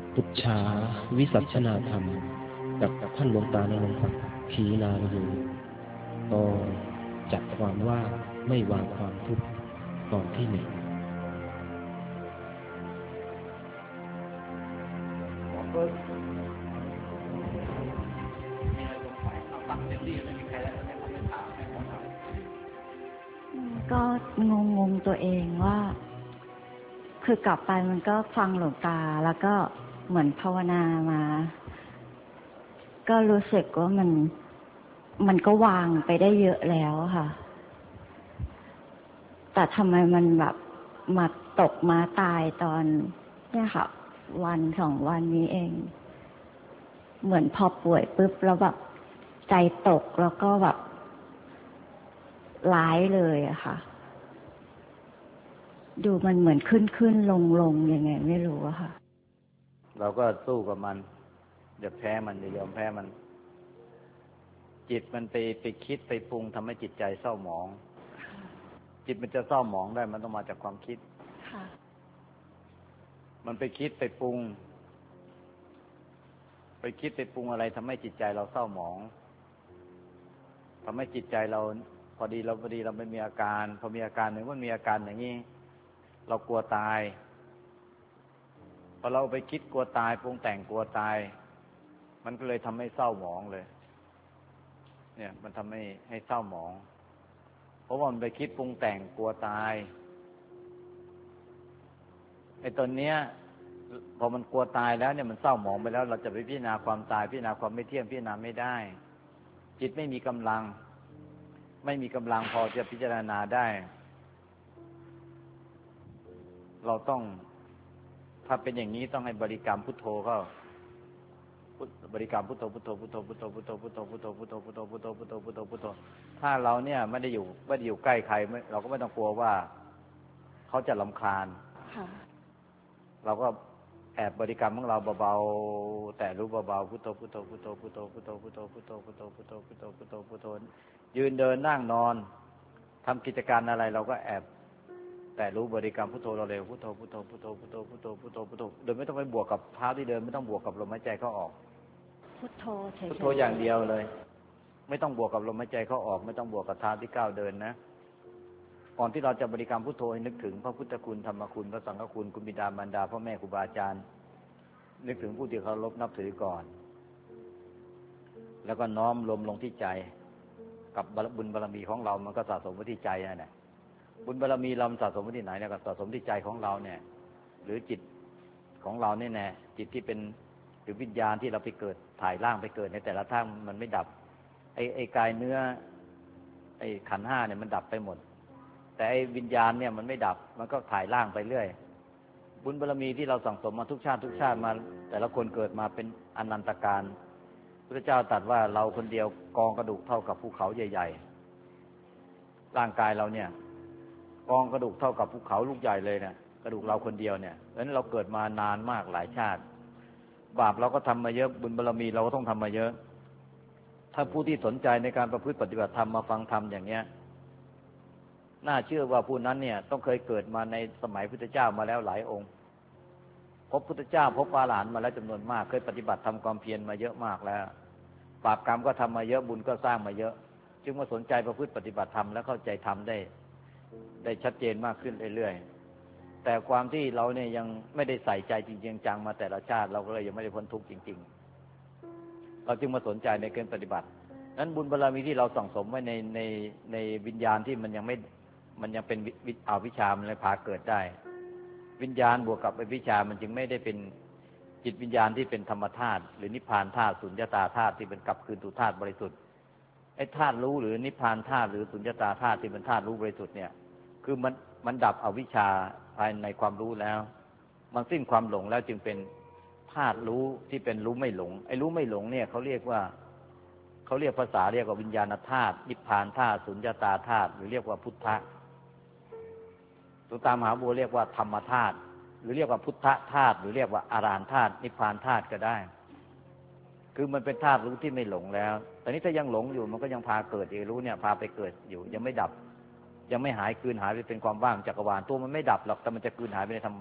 ปุจฉาวิสัชนาธรรมกับท่านหลวงตานรงค์ศักดิ์ขีณาลโยตอนจับความว่าไม่วางความทุกข์ตอนที่หนึ่งหมอเฟิร์สมีอะไรสงสัยเอาตั้งเต็มที่ไม่มีใครแล้วให้เขาไม่ถามให้หมอถามก็งงตัวเองว่าคือกลับไปมันก็ฟังหลวงตาแล้วก็เหมือนภาวนามาก็รู้สึกว่ามันก็วางไปได้เยอะแล้วค่ะแต่ทำไมมันแบบมาตกมาตายตอนเนี่ยค่ะวัน2 วันนี้เองเหมือนพอป่วยปุ๊บแล้วแบบใจตกแล้วก็แบบร้ายเลยอะค่ะดูมันเหมือนขึ้นลงยังไงไม่รู้อะค่ะเราก็สู้กับมันอย่าแพ้มันอย่ายอมแพ้มันจิตมันไปคิดไปปรุงทำให้จิตใจเศร้าหมองจิตมันจะเศร้าหมองได้มันต้องมาจากความคิดมันไปคิดไปปรุงอะไรทำให้จิตใจเราเศร้าหมองทำให้จิตใจเราพอดีเราไม่มีอาการพอมีอาการหนึ่งมันมีอาการอย่างนี้เรากลัวตายพอเราไปคิดกลัวตายปรุงแต่งกลัวตายมันก็เลยทำให้เศร้าหมองเลยเนี่ยมันทำให้เศร้าหมองเพราะว่ามันไปคิดปรุงแต่งกลัวตายไอ้ตอนเนี้ยพอมันกลัวตายแล้วเนี่ยมันเศร้าหมองไปแล้วเราจะไปพิจารณาความตายพิจารณาความไม่เที่ยงพิจารณาไม่ได้จิตไม่มีกำลังพอจะพิจารณาได้เราต้องถ้าเป็นอย่างนี้ต้องให้บริกรรมพุทโธเข้าบริกรรมพุทโธพุทโธพุทโธพุทโธพุทโธพุทโธพุทโธพุทโธพุทโธพุทโธพุทโธพุทโธพุทโธถ้าเราเนี่ยไม่ได้อยู่ใกล้ใครเราก็ไม่ต้องกลัวว่าเขาจะรำคาญเราก็แอบบริกรรมของเราเบาๆแต่รู้เบาๆพุทโธพุทโธพุทโธพุทโธพุทโธพุทโธพุทโธพุทโธพุทโธพุทโธพุทโธพุทโธยืนเดินนั่งนอนทำกิจการอะไรเราก็แอบแต่รู้บริกรรมพุทโธเราเร็วพุทโธพุทโธพุทโธพุทโธพุทโธพุทโธพุทโธโดยไม่ต้องไปบวกกับเท้าที่เดินไม่ต้องบวกกับลมหายใจเข้าออกพุทโธเฉยๆพุทโธอย่างเดียวเลยไม่ต้องบวกกับลมหายใจเข้าออกไม่ต้องบวกกับเท้าที่ก้าวเดินนะก่อนที่เราจะบริกรรมพุทโธให้นึกถึงพระพุทธคุณธรรมคุณพระสังฆคุณคุณบิดามารดาพ่อแม่ครูบาอาจารย์นึกถึงผู้ที่เคารพนับถือก่อนแล้วก็น้อมลมลงที่ใจกับบุญบารมีของเรามันก็สะสมไว้ที่ใจนั่นแหละบุญบารมีเราสะสมไว้ที่ไหนเนี่ยก็สะสมที่ใจของเราเนี่ยหรือจิตของเราเนี่ยแน่จิตที่เป็นหรือวิญญาณที่เราไปเกิดถ่ายร่างไปเกิดในแต่ละท่างมันไม่ดับไอ้กายเนื้อไอ้ขันธ์5เนี่ยมันดับไปหมดแต่ไอ้วิญญาณเนี่ยมันไม่ดับมันก็ถ่ายร่างไปเรื่อยบุญบารมีที่เราสั่งสมมาทุกชาติมาแต่ละคนเกิดมาเป็นอนันตการพระเจ้าตรัสว่าเราคนเดียวกองกระดูกเท่ากับภูเขาใหญ่ๆร่างกายเราเนี่ยกองกระดูกเท่ากับภูเขาลูกใหญ่เลยเนี่ยกระดูกเราคนเดียวเนี่ยเพราะฉะนั้นเราเกิดมานานมากหลายชาติบาปเราก็ทำมาเยอะบุญบารมีเราก็ต้องทำมาเยอะถ้าผู้ที่สนใจในการประพฤติปฏิบัติธรรมมาฟังธรรมอย่างเนี้ยน่าเชื่อว่าผู้นั้นเนี่ยต้องเคยเกิดมาในสมัยพุทธเจ้ามาแล้วหลายองค์พบพุทธเจ้าพบพระอรหันต์มาแล้วจำนวนมากเคยปฏิบัติทำความเพียรมาเยอะมากแล้วบาปกรรมก็ทำมาเยอะบุญก็สร้างมาเยอะจึงมาสนใจประพฤติปฏิบัติธรรมและเข้าใจธรรมได้ชัดเจนมากขึ้นเรื่อยๆแต่ความที่เราเนี่ยยังไม่ได้ใส่ใจจริงๆจังมาแต่ละชาติเราก็เลยยังไม่ได้พ้นทุกข์จริงๆเราจึงมาสนใจในการปฏิบัตินั้นบุญบารมีที่เราสั่งสมไว้ในวิญญาณที่มันยังเป็นอวิชชามันเลยพาเกิดได้วิญญาณบวกกับอวิชชามันจึงไม่ได้เป็นจิตวิญญาณที่เป็นธรรมธาตุหรือนิพพานธาตุสุญญตาธาตุที่เป็นกลับคืนสู่ธาตุบริสุทธิ์ไอ้ธาตุรู้หรือนิพพานธาตุหรือสุญญตาธาตุที่เป็นธาตุรู้บริสุทธิ์เนี่ยคือมันดับอวิชชาภายในความรู้แล้วมันสิ้นความหลงแล้วจึงเป็นธาตุรู้ที่เป็นรู้ไม่หลงไอ้รู้ไม่หลงเนี่ยเขาเรียกภาษาเรียกว่าวิญญาณธาตุนิพพานธาตุสุญญตาธาตุหรือเรียกว่าพุทธะหลวงตามหาบัวเรียกว่าธรรมธาตุหรือเรียกว่าพุทธธาตุหรือเรียกว่าอรหันต์ธาตุนิพพานธาตุก็ได้คือมันเป็นธาตุรู้ที่ไม่หลงแล้วแต่นี้ถ้ายังหลงอยู่มันก็ยังพาเกิดรู้เนี่ยพาไปเกิดอยู่ยังไม่ดับยังไม่หายคืนหายไปเป็นความว่างจักรวาลตัวมันไม่ดับหรอกแต่มันจะคืนหายไปในธรรม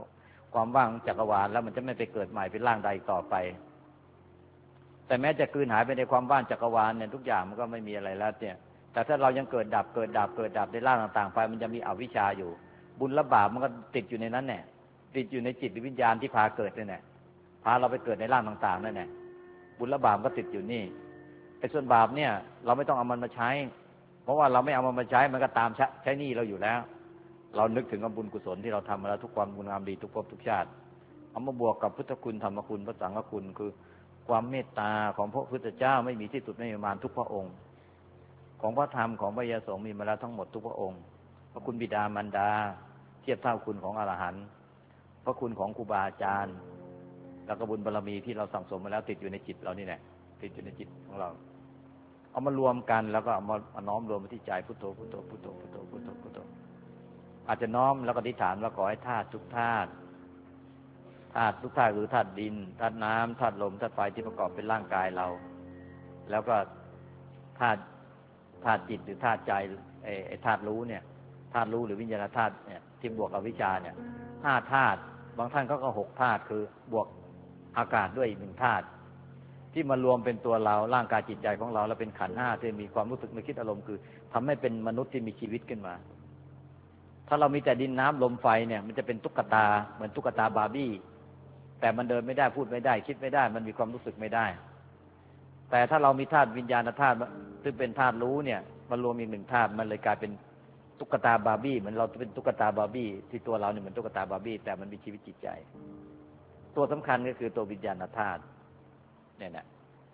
ความว่างจักรวาลแล้วมันจะไม่ไปเกิดใหม่เป็นร่างใดอีกต่อไปแต่แม้จะกลืนหายไปในความว่างจักรวาลเนี่ยทุกอย่างมันก็ไม่มีอะไรแล้วเนี่ยแต่ถ้าเรายังเกิดดับในร่างต่างๆไปมันจะมีอวิชชาอยู่บุญและบาปมันก็ติดอยู่ในนั้นแน่ติดอยู่ในจิตวิญญาณที่พาเกิดนั่นแหละพาเราไปเกิดในร่างต่างๆนั่นแหละบุญและบาปก็ติดอยู่นี่ไอ้ส่วนบาปเนี่ยเราไม่ต้องเอามันมาใช้เพราะว่าเราไม่เอามันมาใช้มันก็ตามใช้หนี้เราอยู่แล้วเรานึกถึงบุญกุศลที่เราทำมาแล้วทุกความบุญงามดีทุกภพทุกชาติเอามาบวกกับพุทธคุณธรรมคุณพระสังฆคุณคือความเมตตาของพระพุทธเจ้าไม่มีที่สุดไม่มีประมาณทุกพระองค์ของพระธรรมของพระยสงฆ์มีมาแล้วทั้งหมดทุกพระองค์พระคุณบิดามารดาเทียบเท่าคุณของอรหันต์พระคุณของครูบาอาจารย์แล้วก็บุญบารมีที่เราสั่งสมมาแล้วติดอยู่ในจิตเรานี่แหละติดอยู่ในจิตของเราเอามารวมกันแล้วก็เอามาน้อมรวมมาที่ใจพุทโธพุทโธพุทโธพุทโธพุทโธพุทโธอาจจะน้อมแล้วก็อธิษฐานว่าขอให้ธาตุทุกธาตุทุกธาตุคือธาตุดินธาตุน้ำธาตุลมธาตุไฟที่ประกอบเป็นร่างกายเราแล้วก็ธาตุจิตหรือธาตุใจไอ้ธาตุรู้เนี่ยธาตุรู้หรือวิญญาณธาตุเนี่ยที่บวกกับวิชาเนี่ย5ธาตุบางท่านเขาก็6ธาตุคือบวกอากาศด้วยอีก1ธาตุที่มารวมเป็นตัวเราร่างกายจิตใจของเราแล้วเป็นขันธ์5ที่มีความรู้สึกนึกคิดอารมณ์คือทำให้เป็นมนุษย์ที่มีชีวิตขึ้นมาถ้าเรามีแต่ดินน้ำลมไฟเนี่ยมันจะเป็นตุ๊กตาเหมือนตุ๊กตาบาร์บี้แต่มันเดินไม่ได้พูดไม่ได้คิดไม่ได้มันมีความรู้สึกไม่ได้แต่ถ้าเรามีธาตุวิญญาณธาตุซึ่งเป็นธาตุรู้เนี่ยมันรวมอีก1ธาตุมันเลยกลายเป็นตุ๊กตาบาร์บี้เหมือนเราเป็นตุ๊กตาบาร์บี้ที่ตัวเราเนี่ยเหมือนตุ๊กตาบาร์บี้แต่มันมีชีวิตจิตใจตัวสำคัญก็คือตัววิญญาณธาตุเนี่ยนะ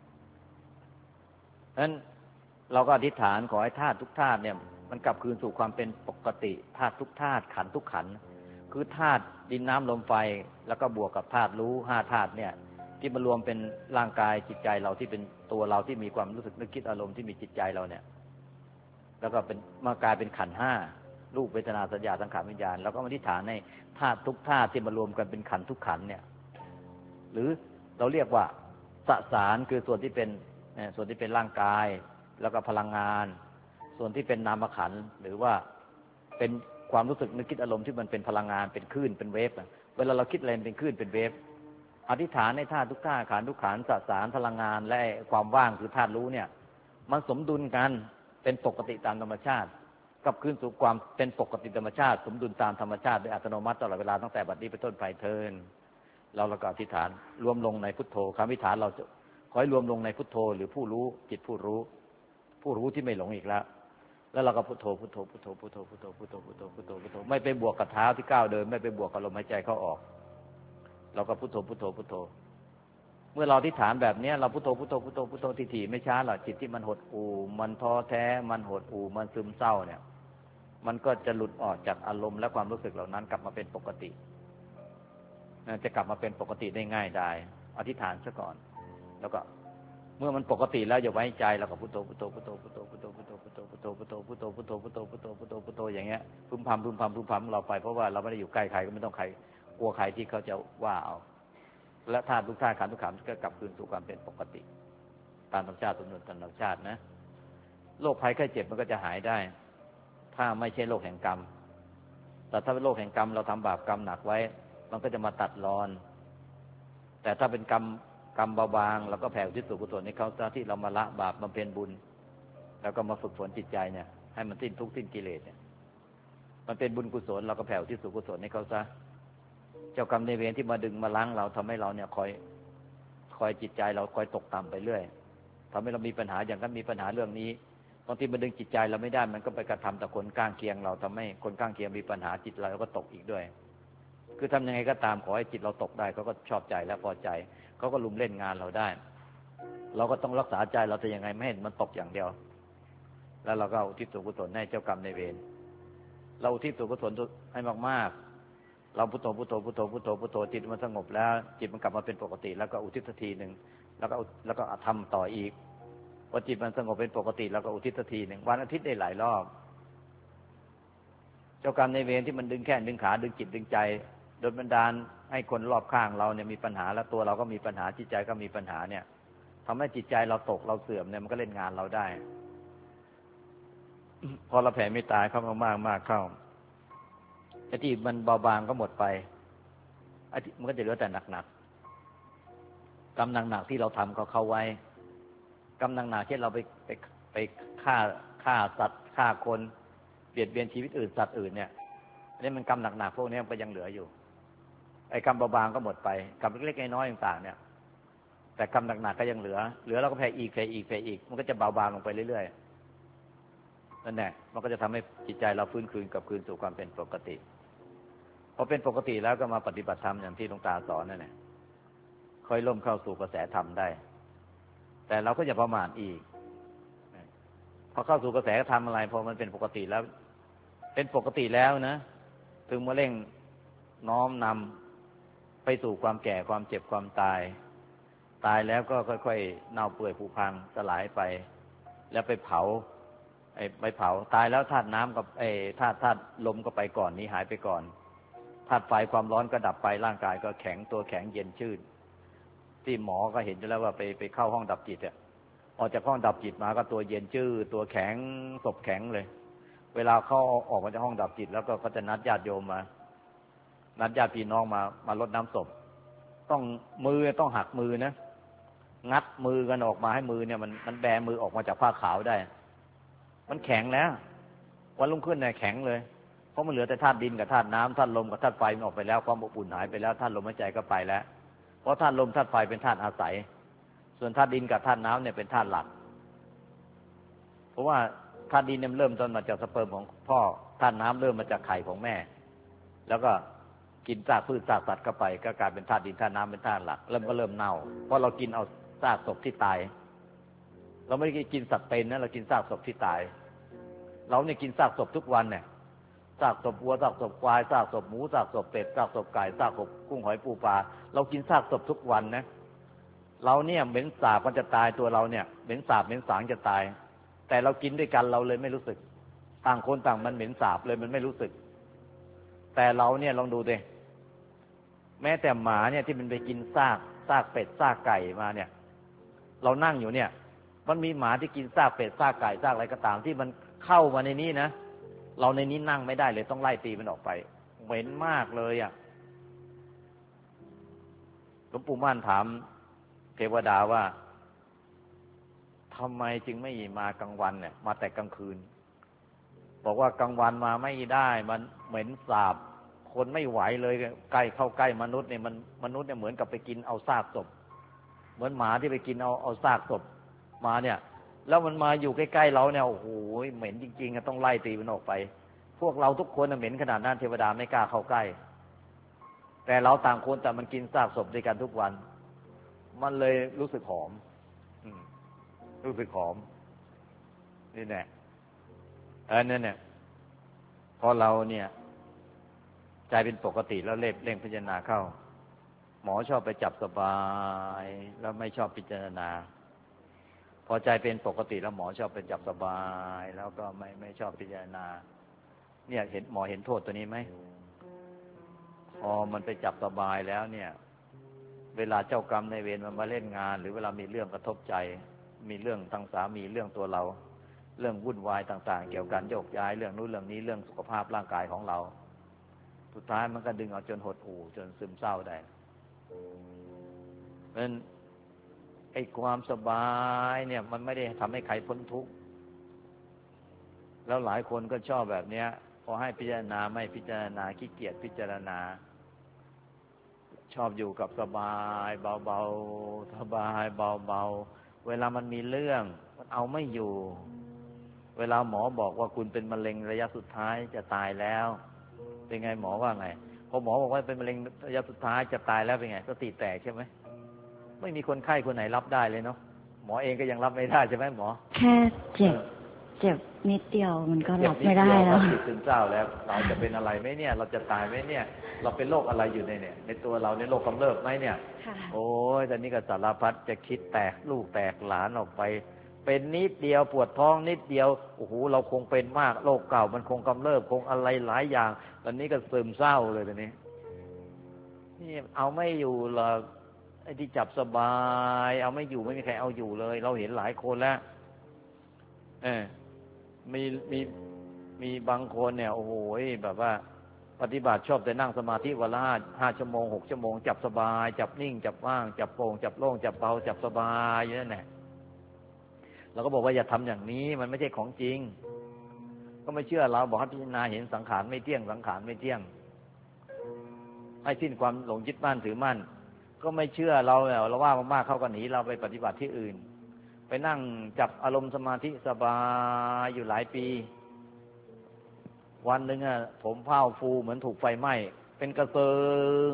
ฉะนั้นเราก็อธิษฐานขอให้ธาตุทุกธาตุเนี่ยมันกลับคืนสู่ความเป็นปกติธาตุทุกธาตุขันธ์ทุกขันธ์คือธาตุดินน้ำลมไฟแล้วก็บวกกับธาตุรู้5ธาตุเนี่ยที่มารวมเป็นร่างกายจิตใจเราที่เป็นตัวเราที่มีความรู้สึกนึกคิดอารมณ์ที่มีจิตใจเราเนี่ยแล้วก็เป็นมากลายเป็นขันธ์5รูปเวทนาสัญญาสังขารวิญญาณแล้วก็อธิษฐานในธาตุทุกธาตุที่มารวมกันเป็นขันธ์ทุกขันธ์เนี่ยหรือเราเรียกว่าสสารคือส่วนที่เป็นร่างกายแล้วก็พลังงานส่วนที่เป็นนามขันธ์หรือว่าเป็นความรู้สึกนึกคิดอารมณ์ที่มันเป็นพลังงานเป็นคลื่นเป็นเวฟเวลาเราคิดอะไรเป็นคลื่นเป็นเวฟอธิษฐานในธาตุทุกธาตุขันธ์ทุกขันธ์สสารพลังงานและความว่างคือธาตุรู้เนี่ยมันสมดุลกันเป็นปกติตามธรรมชาติกลับคืนสู่ความเป็นปกติธรรมชาติสมดุลตามธรรมชาติโดยอัตโนมัติตลอดเวลาตั้งแต่บัดนี้เป็นต้นไปเทินเราก็อธิษฐานรวมลงในพุทโธคำอธิษฐานเราขอให้รวมลงในพุทโธหรือผู้รู้จิตผู้รู้ที่ไม่หลงอีกแล้วเราก็พุทโธพุทโธพุทโธพุทโธพุทโธพุทโธพุทโธพุทโธพุทโธไม่ไปบวกกับเท้าที่ก้าวเดินไม่ไปบวกกับลมหายใจเข้าออกเราก็พุทโธพุทโธพุทโธเมื่อเราอธิษฐานแบบนี้เราพุทโธพุทโธพุทโธพุทโธถี่ๆไม่ช้าหรอกจิตที่มันหดหู่มันท้อแท้มันหดหู่มันซึมเศร้าเนี่ยมันก็จะหลุดออกจากอารมณ์และความรู้สึกเหล่านั้นกลับมาเป็นปกติจะกลับมาเป็นปกติได้ง่ายได้อธิษฐานซะก่อนแล้วก็เมื่อมันปกติแล้วอย่าไว้ใจเราก็พุทโธพุทโธพุทโธพุทโธพุทโธพุทโธพุทโธพุทโธพุทโธพุทโธพุทโธพุทโธพุทโธพุทโธพุทโธอย่างเงี้ยพึมพำพึมพำพึมพำเราไปเพราะว่าเราไม่ได้อยู่ใกล้ใครก็ไม่ต้องใครกลัวใครที่เขาจะว่าเอาและธาตุทุกธาตุขันธ์ทุกขันธ์ก็กลับคืนสู่ความเป็นปกติตามธรรมชาติสมดุลตามธรรมชาตินะโรคภัยไข้เจ็บมันก็จะหายได้ถ้าไม่ใช่โรคแห่งกรรมแต่ถ้าเป็นโรคแห่งกรรมเราทำบาปกรรมหนักไว้มันก็จะมาตัดรอนแต่ถ้าเป็นกรรมเบาบางเราก็แผ่อุทิศส่วนกุศลให้เขาที่เรามาละบาปบำเพ็ญบุญแล้วก็มาฝึกฝนจิตใจเนี่ยให้มันสิ้นทุกข์สิ้นกิเลสเนี่ยมันเป็นบุญกุศลเราก็แผ่อุทิศส่วนกุศลให้เขาซะเจ้ากรรมนายเวรที่มาดึงมาล้างเราทำให้เราเนี่ยคอยจิตใจเราคอยตกต่ำไปเรื่อยทำให้เรามีปัญหาอย่างนั้นมีปัญหาเรื่องนี้บางทีมันดึงจิตใจเราไม่ได้มันก็ไปกระทำต่อคนข้างเคียงเราทำให้คนข้างเคียงมีปัญหาจิตเราก็ตกอีกด้วยคือทำยังไงก็ตามขอให้จิตเราตกได้เขาก็ชอบใจและพอใจเขาก็ลุมเล่นงานเราได้เราก็ต้องรักษาใจเราแต่ยังไงไม่ให้มันตกอย่างเดียวแล้วเราก็อุทิศส่วนกุศลให้เจ้ากรรมนายเวรเราอุทิศส่วนกุศลให้มากๆเราพุทโธพุทโธพุทโธพุทโธพุทโธจิตมันสงบแล้วจิตมันกลับมาเป็นปกติแล้วก็อุทิศทีนึงแล้วก็ทำต่ออีกพอจิตมันสงบเป็นปกติแล้วก็อุทิศทีนึงวันอาทิตย์ได้หลายรอบเจ้ากรรมนายเวรที่มันดึงแขนดึงขาดึงจิตดึงใจโดนบันดาลให้คนรอบข้างเราเนี่ยมีปัญหาแล้วตัวเราก็มีปัญหาจิตใจก็มีปัญหาเนี่ยทำให้จิตใจเราตกเราเสื่อมเนี่ยมันก็เล่นงานเราได้ พอเราแผ่เมตตาเข้ามามากเข้าไอ้ที่มันเบาบางก็หมดไปมันก็จะเหลือแต่หนักๆกรรมหนักๆที่เราทำเขาไว้กรรมหนักๆเช่นเราไปฆ่าสัตว์ฆ่าคนเบียดเบียนชีวิตอื่นสัตว์อื่นเนี่ยนี่มันกรรมหนักๆพวกนี้มันก็ยังเหลืออยู่ไอ้กรรมเบาๆก็หมดไปกรรมเล็กๆน้อยๆต่างๆเนี่ยแต่กรรมหนักๆก็ยังเหลือเราก็แผ่อีกมันก็จะเบาบางลงไปเรื่อยๆนั่นแหละมันก็จะทำให้จิตใจเราฟื้นคืนกลับคืนสู่ความเป็นปกติพอเป็นปกติแล้วก็มาปฏิบัติธรรมอย่างที่หลวงตาสอนนั่นแหละค่อยล่มเข้าสู่กระแสธรรมได้แต่เราก็อย่าประมาทอีกพอเข้าสู่กระแสธรรมอะไรพอมันเป็นปกติแล้วนะถึงมาเร่งน้อมนำไปสู่ความแก่ความเจ็บความตายแล้วก็ค่อยๆเน่าเปื่อยผุพังสลายไปแล้วไปเผาตายแล้วธาตุน้ำกับธาตุลมก็ไปก่อนนี้หายไปก่อนธาตุไฟความร้อนก็ดับไปร่างกายก็แข็งตัวแข็งเย็นชืดที่หมอก็เห็นอยู่แล้วว่าไปเข้าห้องดับจิตอ่ะออกจากห้องดับจิตมาก็ตัวเย็นชืดตัวแข็งศพแข็งเลยเวลาเขาออกมาจากห้องดับจิตแล้วก็เขาจะนัดญาติโยมมานัดญาติพี่น้องมารดน้ำศพต้องหักมือนะงัดมือกันออกมาให้มือเนี่ยมันแบมือออกมาจากผ้าขาวได้มันแข็งแล้ววันรุ่งขึ้นเนี่ยแข็งเลยเพราะมันเหลือแต่ธาตุดินกับธาตุน้ำธาตุลมกับธาตุไฟมันออกไปแล้วความอบอุ่นหายไปแล้วธาตุลมหายใจก็ไปแล้วเพราะธาตุลมธาตุไฟเป็นธาตุอาศัยส่วนธาตุดินกับธาตุน้ำเนี่ยเป็นธาตุหลักเพราะว่าธาตุดินเนี่ยเริ่มต้นมาจากสเปิร์มของพ่อธาตุน้ำเริ่มมาจากไข่ของแม่แล้วก็กินซากพืชซากสัตว์เข้าไปก็กลายเป็นธาตุดินธาตุน้ำเป็นธาตุหลักเริ่มเน่าเพราะเรากินเอาซากศพที่ตายเราไม่ได้กินสัตว์เป็นนะเรากินซากศพที่ตายเราเนี่ยกินซากศพทุกวันเนี่ยซากศพวัวซากศพควายซากศพหมูซากศพเป็ดซากศพไก่ซากศพกุ้งหอยปูปลาเรากินซากศพทุกวันนะเราเนี่ยเหม็นสาบมันจะตายตัวเราเนี่ยเหม็นสาบเหม็นสางจะตายแต่เรากินด้วยกันเราเลยไม่รู้สึกต่างคนต่างมันเหม็นสาบเลยมันไม่รู้สึกแต่เราเนี่ยลองดูดิแม้แต่หมาเนี่ยที่มันไปกินซากเป็ดซากไก่มาเนี่ยเรานั่งอยู่เนี่ยมันมีหมาที่กินซากเป็ดซากไก่ซากอะไรก็ตามที่มันเข้ามาในนี้นะเราในนี้นั่งไม่ได้เลยต้องไล่ตีมันออกไปเหม็นมากเลยอ่ะหลวงปู่มั่นถามเทวดาว่าทำไมจึงไม่มากลางวันเนี่ยมาแต่กลางคืนบอกว่ากลางวันมาไม่ได้มันเหม็นสาบคนไม่ไหวเลยใกล้เข้าใกล้มนุษย์เนี่ยมนุษย์เนี่ยเหมือนกับไปกินเอาซากศพเหมือนหมาที่ไปกินเอาซากศพมาเนี่ยแล้วมันมาอยู่ใกล้ๆเราเนี่ยโอ้โหเหม็นจริงๆต้องไล่ตีมันออกไปพวกเราทุกคนเหม็นขนาดนั้นเทวดาไม่กล้าเข้าใกล้แต่เราต่างคนแต่มันกินซากศพด้วยกันทุกวันมันเลยรู้สึกหอมรู้สึกหอมนี่แน่นั่นเนี่ยพอเราเนี่ยใจเป็นปกติแล้วเร่งพิจารณาเข้าหมอชอบไปจับสบายแล้วไม่ชอบพิจารณาพอใจเป็นปกติแล้วหมอชอบไปจับสบายแล้วก็ไม่ชอบพิจารณาเนี่ยหมอเห็นโทษตัวนี้ไหมพอมันไปจับสบายแล้วเนี่ยเวลาเจ้ากรรมนายเวรมันมาเล่นงานหรือเวลามีเรื่องกระทบใจมีเรื่องทางสามีเรื่องตัวเราเรื่องวุ่นวายต่างๆเกี่ยวกับการโยกย้ายเรื่องนู้นเรื่องนี้เรื่องสุขภาพร่างกายของเราสุดท้ายมันก็ดึงเอาจนหดหู่จนซึมเศร้าได้เพราะฉะนั้นไอ้ความสบายเนี่ยมันไม่ได้ทำให้ใครพ้นทุกข์แล้วหลายคนก็ชอบแบบเนี้ยพอให้พิจารณาไม่พิจารณาขี้เกียจพิจารณาชอบอยู่กับสบายเบาๆสบายเบาๆเวลามันมีเรื่องมันเอาไม่อยู่เวลาหมอบอกว่าคุณเป็นมะเร็งระยะสุดท้ายจะตายแล้วเป็นไงหมอว่าไงพอหมอบอกว่าเป็นมะเร็งระยะสุดท้ายจะตายแล้วเป็นไงสติแตกใช่ไหมไม่มีคนไข้คนไหนรับได้เลยเนาะหมอเองก็ยังรับไม่ได้ใช่ไหมหมอแค่เจ็บนิดเดียวมันก็รับไม่ได้แล้วติดซึมเศร้าแล้วเราจะเป็นอะไรไหมเนี่ยเราจะตายไหมเนี่ยเราเป็นโรคอะไรอยู่ในตัวเราในโรคกำเริบไหมเนี่ยโอ้ยตอนนี้ก็สารพัดจะคิดแตกลูกแตกหลานออกไปเป็นนิดเดียวปวดท้องนิดเดียวโอ้โหเราคงเป็นมากโรคเก่ามันคงกำเริบคงอะไรหลายอย่างตอนนี้ก็ซึมเศร้าเลยตอนนี้นี่เอาไม่อยู่หรอกไอ้ที่จับสบายเอาไม่อยู่ไม่มีใครเอาอยู่เลยเราเห็นหลายคนแล้วมีบางคนเนี่ยโอ้โหแบบว่าปฏิบัติชอบแต่นั่งสมาธิวันละ5 ชั่วโมง 6 ชั่วโมงจับสบายจับนิ่งจับว่างจับโปร่งจับโล่งจับเบาจับสบายอยู่นั่นแหละเราก็บอกว่าอย่าทำอย่างนี้มันไม่ใช่ของจริงก็ไม่เชื่อเราบอกให้พิจารณาเห็นสังขารไม่เที่ยงสังขารไม่เที่ยงให้สิ้นความหลงยึดมั่นถือมั่นก็ไม่เชื่อเราว่ามากๆเขาก็หนีเราไปปฏิบัติที่อื่นไปนั่งจับอารมณ์สมาธิสบายอยู่หลายปีวันหนึ่งผมเผาฟูเหมือนถูกไฟไหม้เป็นกระเซิง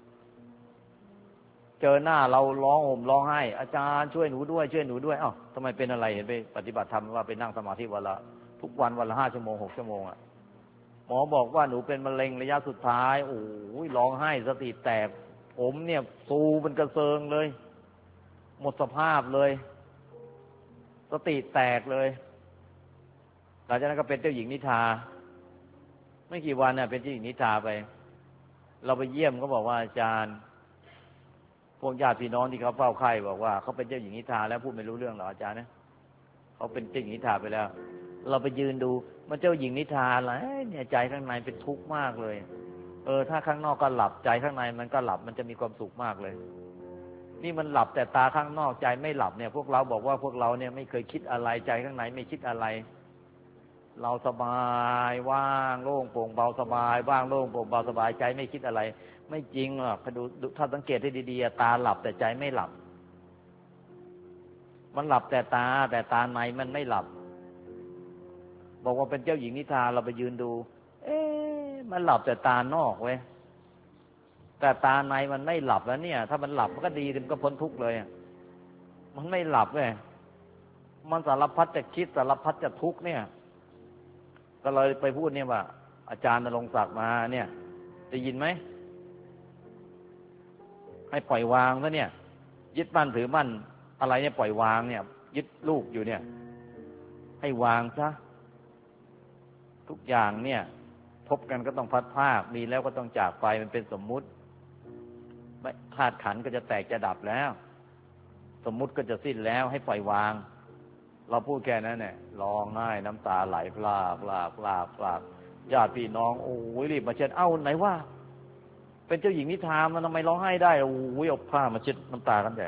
เจอหน้าเราร้องห่มร้องไห้อาจารย์ช่วยหนูด้วยช่วยหนูด้วยทำไมเป็นอะไรเห็นไปปฏิบัติธรรมว่าไปนั่งสมาธิวันละทุกวันละ5 ชั่วโมง 6 ชั่วโมงหมอบอกว่าหนูเป็นมะเร็งระยะสุดท้ายโอ้ยร้องไห้สติแตกผมเนี่ยฟูเป็นกระเซิงเลยหมดสภาพเลยสติแตกเลยหลังจากนั้นก็เป็นเจ้าหญิงนิทราไม่กี่วันเป็นเจ้าหญิงนิทราไปเราไปเยี่ยมก็บอกว่าอาจารย์พวกญาติพี่น้องที่เขาเฝ้าไข้บอกว่าเขาเป็นเจ้าหญิงนิทราแล้วพูดไม่รู้เรื่องหรออาจารย์นะเขาเป็นเจ้าหญิงนิทราไปแล้วเราไปยืนดูมันเจ้าหญิงนิทราอะไรเนี่ยใจข้างในเป็นทุกข์มากเลยถ้าข้างนอกก็หลับใจข้างในมันก็หลับมันจะมีความสุขมากเลยนี่มันหลับแต่ตาข้างนอกใจไม่หลับเนี่ยพวกเราบอกว่าพวกเราเนี่ยไม่เคยคิดอะไรใจข้างในไม่คิดอะไรเราสบายว่างโล่งโปร่งเบาสบายว่างโล่งโปร่งเบาสบายใจไม่คิดอะไรไม่จริงหรอกดูถ้าสังเกตให้ดีๆตาหลับแต่ใจไม่หลับมันหลับแต่ตาในมันไม่หลับบอกว่าเป็นเจ้าหญิงนิทราเราไปยืนดูมันหลับแต่ตานอกเว้ยแต่ตาในมันไม่หลับแล้วเนี่ยถ้ามันหลับมันก็ดีมันก็พ้นทุกข์เลยมันไม่หลับเว้ยมันสารพัดจะคิดสารพัดจะทุกข์เนี่ยก็เลยไปพูดเนี่ยว่าอาจารย์ณรงค์ศักดิ์มาเนี่ยได้ยินไหมให้ปล่อยวางซะเนี่ยยึดมั่นถือมั่นอะไรเนี่ยปล่อยวางเนี่ยยึดลูกอยู่เนี่ยให้วางซะทุกอย่างเนี่ยพบกันก็ต้องพัดพรากมีแล้วก็ต้องจากไปมันเป็นสมมุติไม่ธาตุขันธ์ก็จะแตกจะดับแล้วสมมุติก็จะสิ้นแล้วให้ปล่อยวางเราพูดแค่นั้นเนี่ยร้องไห้น้ำตาไหลพลากญาติพี่น้องโอ้ยรีบมาเช็ดไหนว่าเป็นเจ้าหญิงนิทรามันทำไมร้องไห้ได้โอ้ยเอาผ้ามาเช็ดน้ำตากันแต่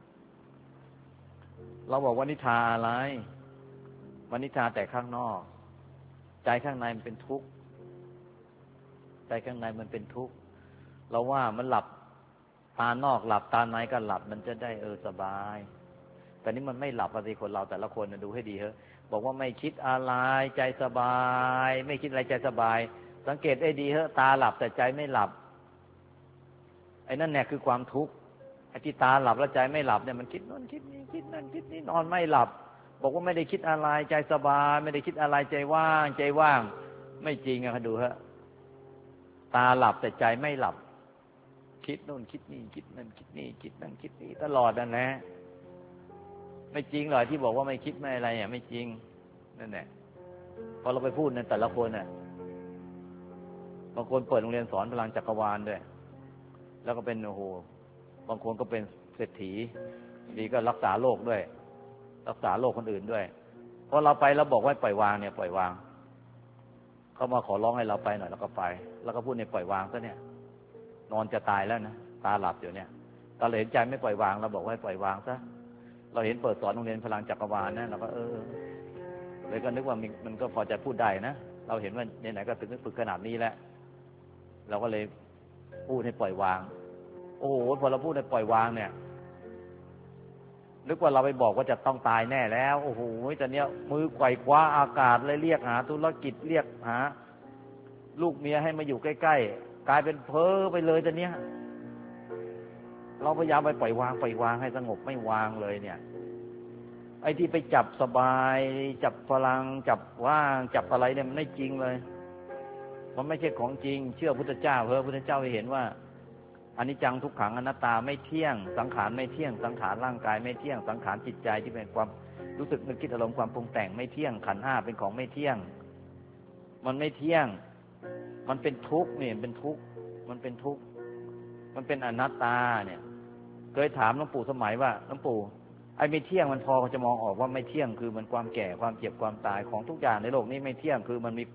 เราบอกว่านิทราอะไรมันนิทราแต่ข้างนอกใจข้างในมันเป็นทุกข์ใจข้างในมันเป็นทุกข์เราว่ามันหลับตานอกหลับตาในก็หลับมันจะได้สบายแต่นี่มันไม่หลับสิคนเราแต่ละคนดูให้ดีเถอะบอกว่าไม่คิดอะไรใจสบายไม่คิดอะไรใจสบายสังเกตให้ดีเถอะตาหลับแต่ใจไม่หลับไอ้นั่นเนี่ยคือความทุกข์ไอ้ที่ตาหลับแล้วใจไม่หลับเนี่ยมันคิดนั่นคิดนี่คิดนั่นคิดนี่นอนไม่หลับบอกว่าไม่ได้คิดอะไรใจสบายไม่ได้คิดอะไรใจว่างไม่จริงดูเถอะตาหลับแต่ใจไม่หลับคิดนู่นคิดนี่คิดนั่นคิดนี่คิดนั่นคิดนี่ตลอดนั่นแหละไม่จริงหรอกที่บอกว่าไม่คิดไม่อะไรไม่จริงนั่นแหละพอเราไปพูดในแต่ละคนบางคนเปิดโรงเรียนสอนพลังจักรวาลด้วยแล้วก็เป็นบางคนก็เป็นเศรษฐีดีก็รักษาโลกด้วยรักษาโลกคนอื่นด้วยพอเราไปเราบอกว่าปล่อยวางเนี่ยปล่อยวางเขามาขอร้องให้เราไปหน่อยแล้วก็ไปแล้วก็พูดในปล่อยวางซะเนี่ยนอนจะตายแล้วนะตาหลับอยู่เนี่ยตาเห็นใจไม่ปล่อยวางเราบอกว่าให้ปล่อยวางซะเราเห็นเปิดสอนโรงเรียนพลังจักรวาลนะเราก็เลยก็นึกว่ามันก็พอจะพูดได้นะเราเห็นว่าไหนๆก็ฝึกขนาดนี้แล้วเราก็เลยพูดให้ปล่อยวางโอ้โหพอเราพูดให้ปล่อยวางเนี่ยนึกว่าเราไปบอกว่าจะต้องตายแน่แล้วโอ้โหตอนเนี้ยมือไขว่คว้าอากาศเลยเรียกหาธุรกิจเรียกหาลูกเมียให้มาอยู่ใกล้ๆกลายเป็นเพ้อไปเลยตอนเนี้ยเราพยายามไปปล่อยวางให้สงบไม่วางเลยเนี่ยไอ้ที่ไปจับสบายจับพลังจับว่างจับอะไรเนี่ยมันไม่จริงเลยมันไม่ใช่ของจริงเชื่อพุทธเจ้าพุทธเจ้าให้เห็นว่าอนิจจังทุกขังอนัตตาไม่เที่ยงสังขารไม่เที่ยงสังขารร่างกายไม่เที่ยงสังขารจิตใจที่เป็นความรู้สึกนึกคิดอารมณ์ความปรุงแต่งไม่เที่ยงขันธ์ห้าเป็นของไม่เที่ยงมันไม่เที่ยงมันเป็นทุกข์นี่เป็นทุกข์มันเป็นทุกข์มันเป็นอนัตตาเนี่ยเคยถามหลวงปู่สมัยว่าหลวงปู่ไอ้ไม่เที่ยงมันพอจะมองออกว่าไม่เที่ยงคือมันความแก่ความเจ็บความตายของทุกอย่างในโลกนี้ไม่เที่ยงคือมันมี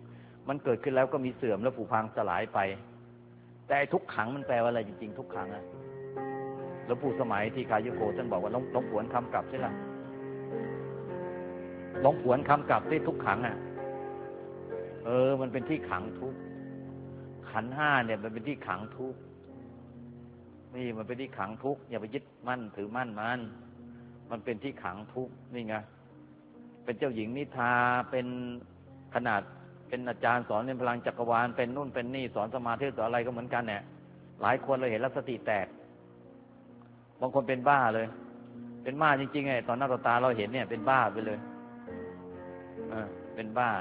มันเกิดขึ้นแล้วก็มีเสื่อมแล้วผุพังสลายไปแต่ทุกขังมันแปลว่าอะไรจริงๆทุกขังอะหลวงปู่สมัยที่กายโกท่านบอกว่าลองผวนคำกลับใช่ไหมลองผวนคำกลับที่ทุกขังอ่ะมันเป็นที่ขังทุกขันธ์ห้าเนี่ยมันเป็นที่ขังทุกนี่มันเป็นที่ขังทุกอย่าไปยึดมั่นถือมั่นมันเป็นที่ขังทุกนี่ไงเป็นเจ้าหญิงนิทราเป็นขนาดเป็นอาจารย์สอนในพลังจักรวาลเป็นนู่นเป็นนี่สอนสมาธิสอนอะไรก็เหมือนกันเนี่ยหลายคนเราเห็นแล้วสติแตกบางคนเป็นบ้าเลยเป็นบ้าจริงๆไงตอนหน้าต่อตาเราเห็นเนี่ยเป็นบ้าไปเลยเป็นบ้า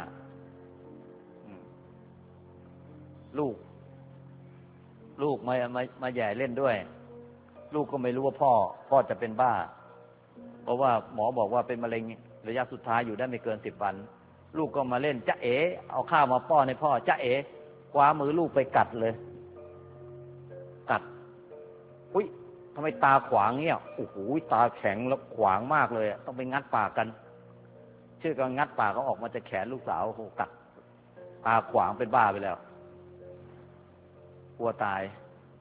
ลูกมาแย่เล่นด้วยลูกก็ไม่รู้ว่าพ่อจะเป็นบ้าเพราะว่าหมอบอกว่าเป็นมะเร็งระยะสุดท้ายอยู่ได้ไม่เกิน10 วันลูกก็มาเล่นจ๊ะเอ๋เอาข้าวมาป้อนให้พ่อจ๊ะเอ๋คว้ามือลูกไปกัดเลยกัดอุ๊ยทำไมตาขวางเงี้ยโอ้โหตาแข็งแล้วขวางมากเลยต้องไปงัดปากกันชื่อกันงัดปากเขาออกมาจากแขนลูกสาวโอ้โหกัดตาขวางเป็นบ้าไปแล้วกลัวตาย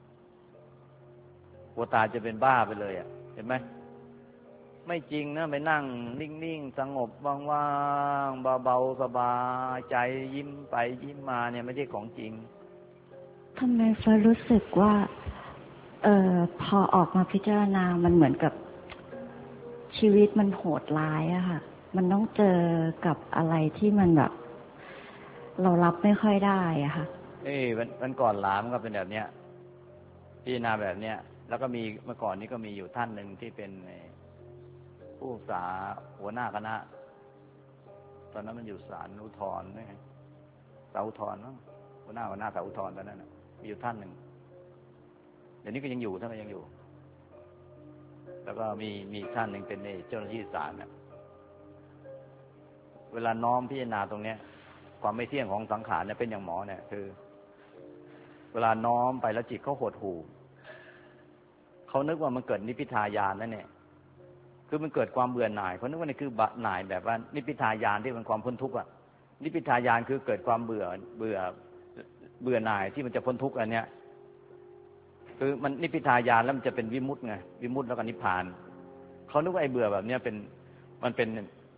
จะเป็นบ้าไปเลยอ่ะเห็นไหมไม่จริงนะไปนั่งนิ่งๆสงบว่างๆเบาๆสบายใจยิ้มไปยิ้มมาเนี่ยไม่ใช่ของจริงทำไมเฟิร์สรู้สึกว่าพอออกมาพิจารณามันเหมือนกับชีวิตมันโหดร้ายอะค่ะมันต้องเจอกับอะไรที่มันแบบเรารับไม่ค่อยได้อะค่ะวันก่อนหลามก็เป็นแบบเนี้ยพิจารณาแบบเนี้ยแล้วก็มีเมื่อก่อนนี้ก็มีอยู่ท่านหนึ่งที่เป็นผู้ศึกษาหัวหน้าคณะตอนนั้นมันอยู่ศาลอุทธรณ์นี่ศาลอุทธรณ์มั้งหัวหน้าศาลอุทธรณ์ตอนนั้นน่ะมีอยู่ท่านหนึ่งเดี๋ยวนี้ก็ยังอยู่ท่านก็ยังอยู่แล้วก็มีท่านหนึ่งเป็นเจ้าหน้าที่ศาลน่ะเวลาน้อมพิจารณาตรงเนี้ยความไม่เที่ยงของสังขารเนี่ยเป็นอย่างหมอเนี่ยคือเวลาน้อมไปแล้วจิตเขาหดหู่เขานึกว่ามันเกิดนิพพิทายานนั่นเนี่ยคือมันเกิดความเบื่อหน่ายเขานึกว่านี่คือหน่ายแบบว่านิพพิทายานที่เป็นความพ้นทุกข์อ่ะนิพพิทายานคือเกิดความเบื่อหน่ายที่มันจะพ้นทุกข์อันเนี้ยคือมันนิพพิทายานแล้วมันจะเป็นวิมุตติไงวิมุตติแล้วก็นิพพานเขานึกว่าไอ้เบื่อแบบเนี้ยมันเป็น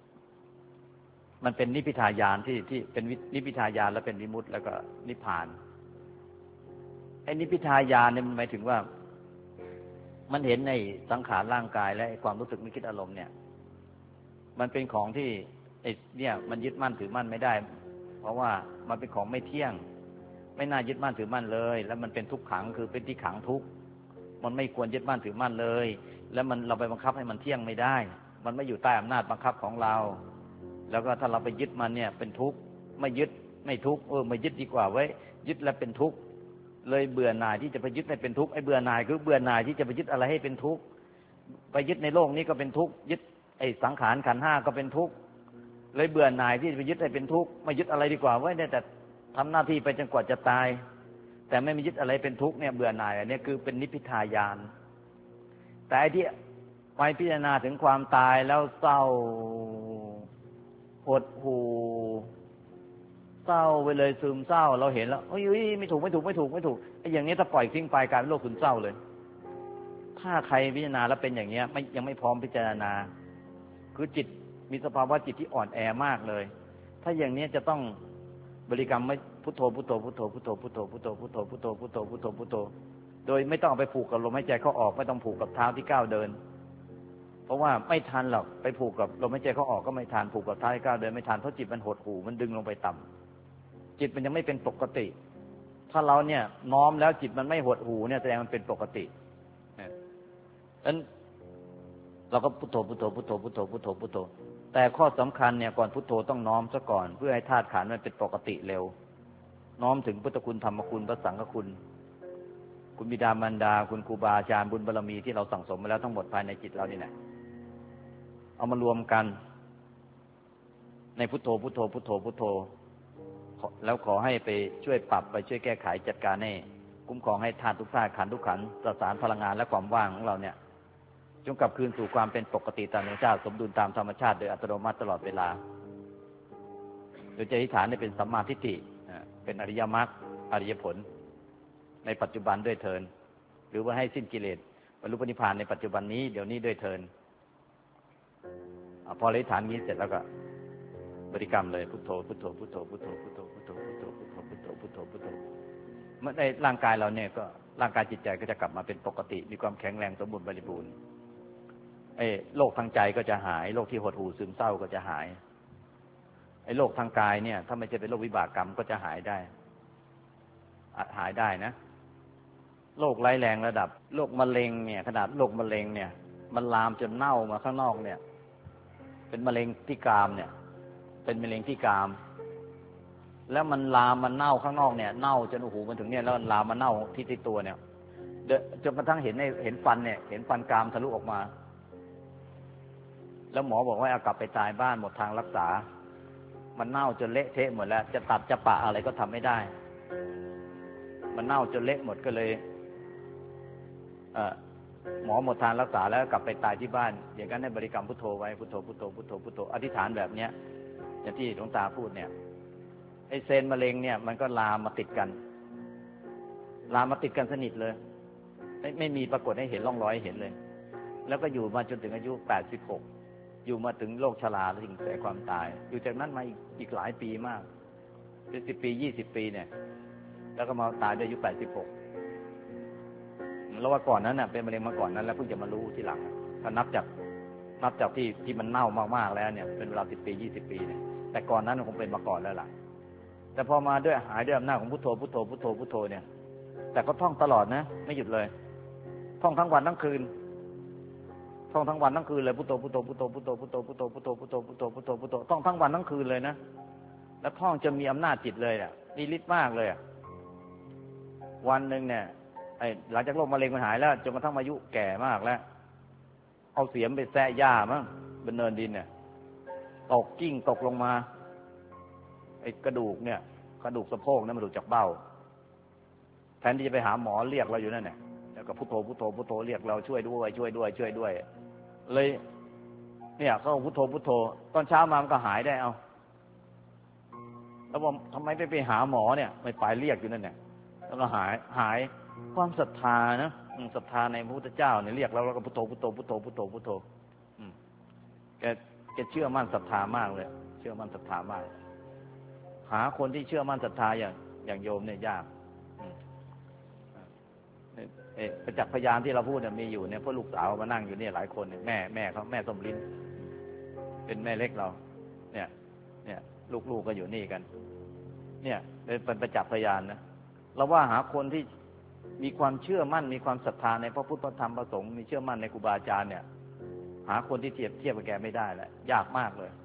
นิพพิทายานที่เป็นนิพพิทายานแล้วเป็นวิมุตติแล้วก็นิพพานไอ้นิพพิทายานเนี่ยมันหมายถึงว่ามันเห็นในสังขารร่างกายและความรู้สึกนึกคิดอารมณ์เนี่ยมันเป็นของที่เนี่ยมันยึดมั่นถือมั่นไม่ได้เพราะว่ามันเป็นของไม่เที่ยงไม่น่ายึดมั่นถือมั่นเลยแล้วมันเป็นทุกขังคือเป็นที่ขังทุกข์มันไม่ควรยึดมั่นถือมั่นเลยแล้วเราไปบังคับให้มันเที่ยงไม่ได้มันไม่อยู่ใต้อำนาจบังคับของเราแล้วก็ถ้าเราไปยึดมันเนี่ยเป็นทุกข์ไม่ยึดไม่ทุกข์ไม่ยึดดีกว่าไว้ยึดแล้วเป็นทุกข์เลยเบื่อหน่ายที่จะไปยึดให้เป็นทุกข์ไอ้เบื่อหน่ายคือเบื่อหน่ายที่จะไปยึดอะไรให้เป็นทุกข์ไปยึดในโลกนี้ก็เป็นทุกข์ยึดไอ้สังขารขันธ์ห้าก็เป็นทุกข์เลยเบื่อหน่ายที่จะไปยึดให้เป็นทุกข์ไม่ยึดอะไรดีกว่าไว้ได้แต่ทำหน้าที่ไปจนกว่าจะตายแต่ไม่มียึดอะไรเป็นทุกข์เนี่ยเบื่อหน่ายอันนี้คือเป็นนิพพิทายานแต่ไอ้ที่ไปพิจารณาถึงความตายแล้วเศร้าหดหู่เศร้าไปเลยซึมเศร้าเราเห็นแล้วไม่ถูกไอ้อย่างนี้ถ้าปล่อยทิ้งไปกลายเป็นโรคซึมเศร้าเลยถ้าใครพิจารณาแล้วเป็นอย่างเงี้ยยังไม่พร้อมพิจารณาคือจิตมีสภาวะจิตที่อ่อนแอมากเลยถ้าอย่างนี้จะต้องบริกรรมไม่พุทโธพุทโธพุทโธพุทโธพุทโธพุทโธพุทโธพุทโธพุทโธพุทโธพุทโธโดยไม่ต้องเอาไปผูกกับลมหายใจเข้าออกไม่ต้องผูกกับเท้าที่ก้าวเดินเพราะว่าไม่ทันหรอกไปผูกกับลมหายใจเข้าออกก็ไม่ทันผูกกับเท้าที่ก้าวเดินไม่ทันเพราะจิตมันหดหู่มันดึงลงไปต่ำจิตมันยังไม่เป็นปกติถ้าเราเนี่ยน้อมแล้วจิตมันไม่หดหู่เนี่ยแสดงมันเป็นปกตินั้นเราก็พุทโธพุทโธพุทโธพุทโธพุทโธพุทโธแต่ข้อสำคัญเนี่ยก่อนพุทโธต้องน้อมซะก่อนเพื่อให้ธาตุขันธ์มันเป็นปกติเร็วน้อมถึงพุทธคุณธรรมคุณพระสังฆคุณคุณบิดามารดาคุณครูบาอาจารย์บุญบารมีที่เราสั่งสมมาแล้วทั้งหมดภายในจิตเรานี่แหละเอามารวมกันในพุทโธพุทโธพุทโธพุทโธแล้วขอให้ไปช่วยปรับไปช่วยแก้ไขจัดการให้คุ้มครองให้ธาตุทุกธาตุขันธ์ทุกขันธ์สสารพลังงานและความว่างของเราเนี่ยจงกลับคืนสู่ความเป็นปกติตามธรรมชาติสมดุลตามธรรมชาติโดยอัตโนมัติตลอดเวลาโดยใจอธิษฐานให้เป็นสัมมาทิฏฐิเป็นอริยมรรคอริยผลในปัจจุบันด้วยเทินหรือว่าให้สิ้นกิเลสบรรลุนิพพานในปัจจุบันนี้เดี๋ยวนี้ด้วยเทินพออธิษฐานนี้เสร็จแล้วก็บริกรรมเลยพุทโธพุทโธพุทโธพุทโธพุทโธพุทโธพุทโธพุทโธพุทโธพุทโธพุทโธเมื่อในร่างกายเราเนี่ยก็ร่างกายจิตใจก็จะกลับมาเป็นปกติมีความแข็งแรงสมบูรณ์บริบูรณ์โรคทางใจก็จะหายโรคที่หดหู่ซึมเศร้าก็จะหายโรคทางกายเนี่ยถ้าไม่ใช่เป็นโรควิบากกรรมก็จะหายได้นะโรคร้ายแรงระดับโรคมะเร็งเนี่ยขนาดโรคมะเร็งเนี่ยมันลามจนเน่ามาข้างนอกเนี่ยเป็นมะเร็งที่กรามเนี่ยเป็นมะเร็งที่กรามแล้วมันลามมันเน่าข้างนอกเนี่ยเน่าจนโอ้โหมันถึงเนี่ยแล้วลามมันเน่าที่ตัวเนี่ยจนกระทั่งเห็นฟันเนี่ยเห็นฟันกรามทะลุออกมาแล้วหมอบอกว่าเอากลับไปตายบ้านหมดทางรักษามันเน่าจนเละเทะหมดแล้วจะตัดจะปะอะไรก็ทำไม่ได้มันเน่าจนเละหมดก็เลยหมอหมดทางรักษาแล้วกลับไปตายที่บ้านอย่างนั้นให้บริกรรมพุทโธไว้พุทโธพุทโธพุทโธพุทโธอธิษฐานแบบเนี้ยอย่างที่หลวงตาพูดเนี่ยไอ้เซลล์มะเร็งเนี่ยมันก็ลามมาติดกันสนิทเลยไม่มีปรากฏให้เห็นร่องรอยให้เห็นเลยแล้วก็อยู่มาจนถึงอายุ86อยู่มาถึงโรคชราและถึงแก่ความตายอยู่จากนั้นมาอีกหลายปีมากเป็น10 ปี20 ปีเนี่ยแล้วก็มาตายด้วยอายุ86แล้วว่าก่อนนั้นน่ะเป็นมะเร็งมาก่อนนั้นแล้วเพิ่งจะมารู้ทีหลังถ้านับจากที่มันเน่ามากๆแล้วเนี่ยเป็นเวลา10 ปี20 ปีเนี่ยแต่ก่อนนั้นคงเป็นมาก่อนแล้วล่ะแต่พอมาด้วยหายด้วยอำนาจของพุทโธพุทโธพุทโธพุทโธเนี่ยแต่ก็ท่องตลอดนะไม่หยุดเลยท่องทั้งวันทั้งคืนท่องทั้งวันทั้งคืนเลยพุทโธพุทโธพุทโธพุทโธพุทโธพุทโธพุทโธพุทโธพุทโธพุทโธพุทโธท่องทั้งวันทั้งคืนเลยนะแล้วท่องจะมีอำนาจจิตเลยอ่ะมีฤทธิ์มากเลยอ่ะวันนึงเนี่ยหลังจากโรคมะเร็งมันหายแล้วจนกระทั่งอายุแก่มากแล้วเอาเสียมไปแซะหญ้ามั้งบนเนินดินเนี่ยกิ้งตกลงมากระดูกเนี่ยกระดูกสะโพกนั้นมันหลุดจากเบ้าแทนที่จะไปหาหมอเรียกเราอยู่นั่นเนี่ยแล้วก็พุทโธพุทโธพุทโธเรียกเราช่วยด้วยเลยเนี่ยเขาพุทโธพุทโธตอนเช้ามามันก็หายได้เอาแล้วบอกทำไมไปหาหมอเนี่ยไม่ไปเรียกอยู่นั่นเนี่ยแล้วก็หายความศรัทธานะศรัทธาในพระพุทธเจ้าเนี่ยเรียกแล้วก็พุทโธพุทโธพุทโธพุทโธพุทโธแกเชื่อมั่นศรัทธามากเลยเชื่อมั่นศรัทธามากหาคนที่เชื่อมั่นศรัทธาอย่างโยมเนี่ยยากประจักษ์พยานที่เราพูดเนี่ยมีอยู่เนี่ยพวกลูกสาวมานั่งอยู่เนี่ยหลายคนเนี่ยแม่เขาแม่สมลิ้นเป็นแม่เล็กเราเนี่ยลูกก็อยู่นี่กันเนี่ยเป็นประจักษ์พยานนะเราว่าหาคนที่มีความเชื่อมั่นมีความศรัทธาในพระพุทธพระธรรมพระสงฆ์มีเชื่อมั่นในครูบาอาจารย์เนี่ยหาคนที่เทียบกับแกไม่ได้แหละยากมากเลย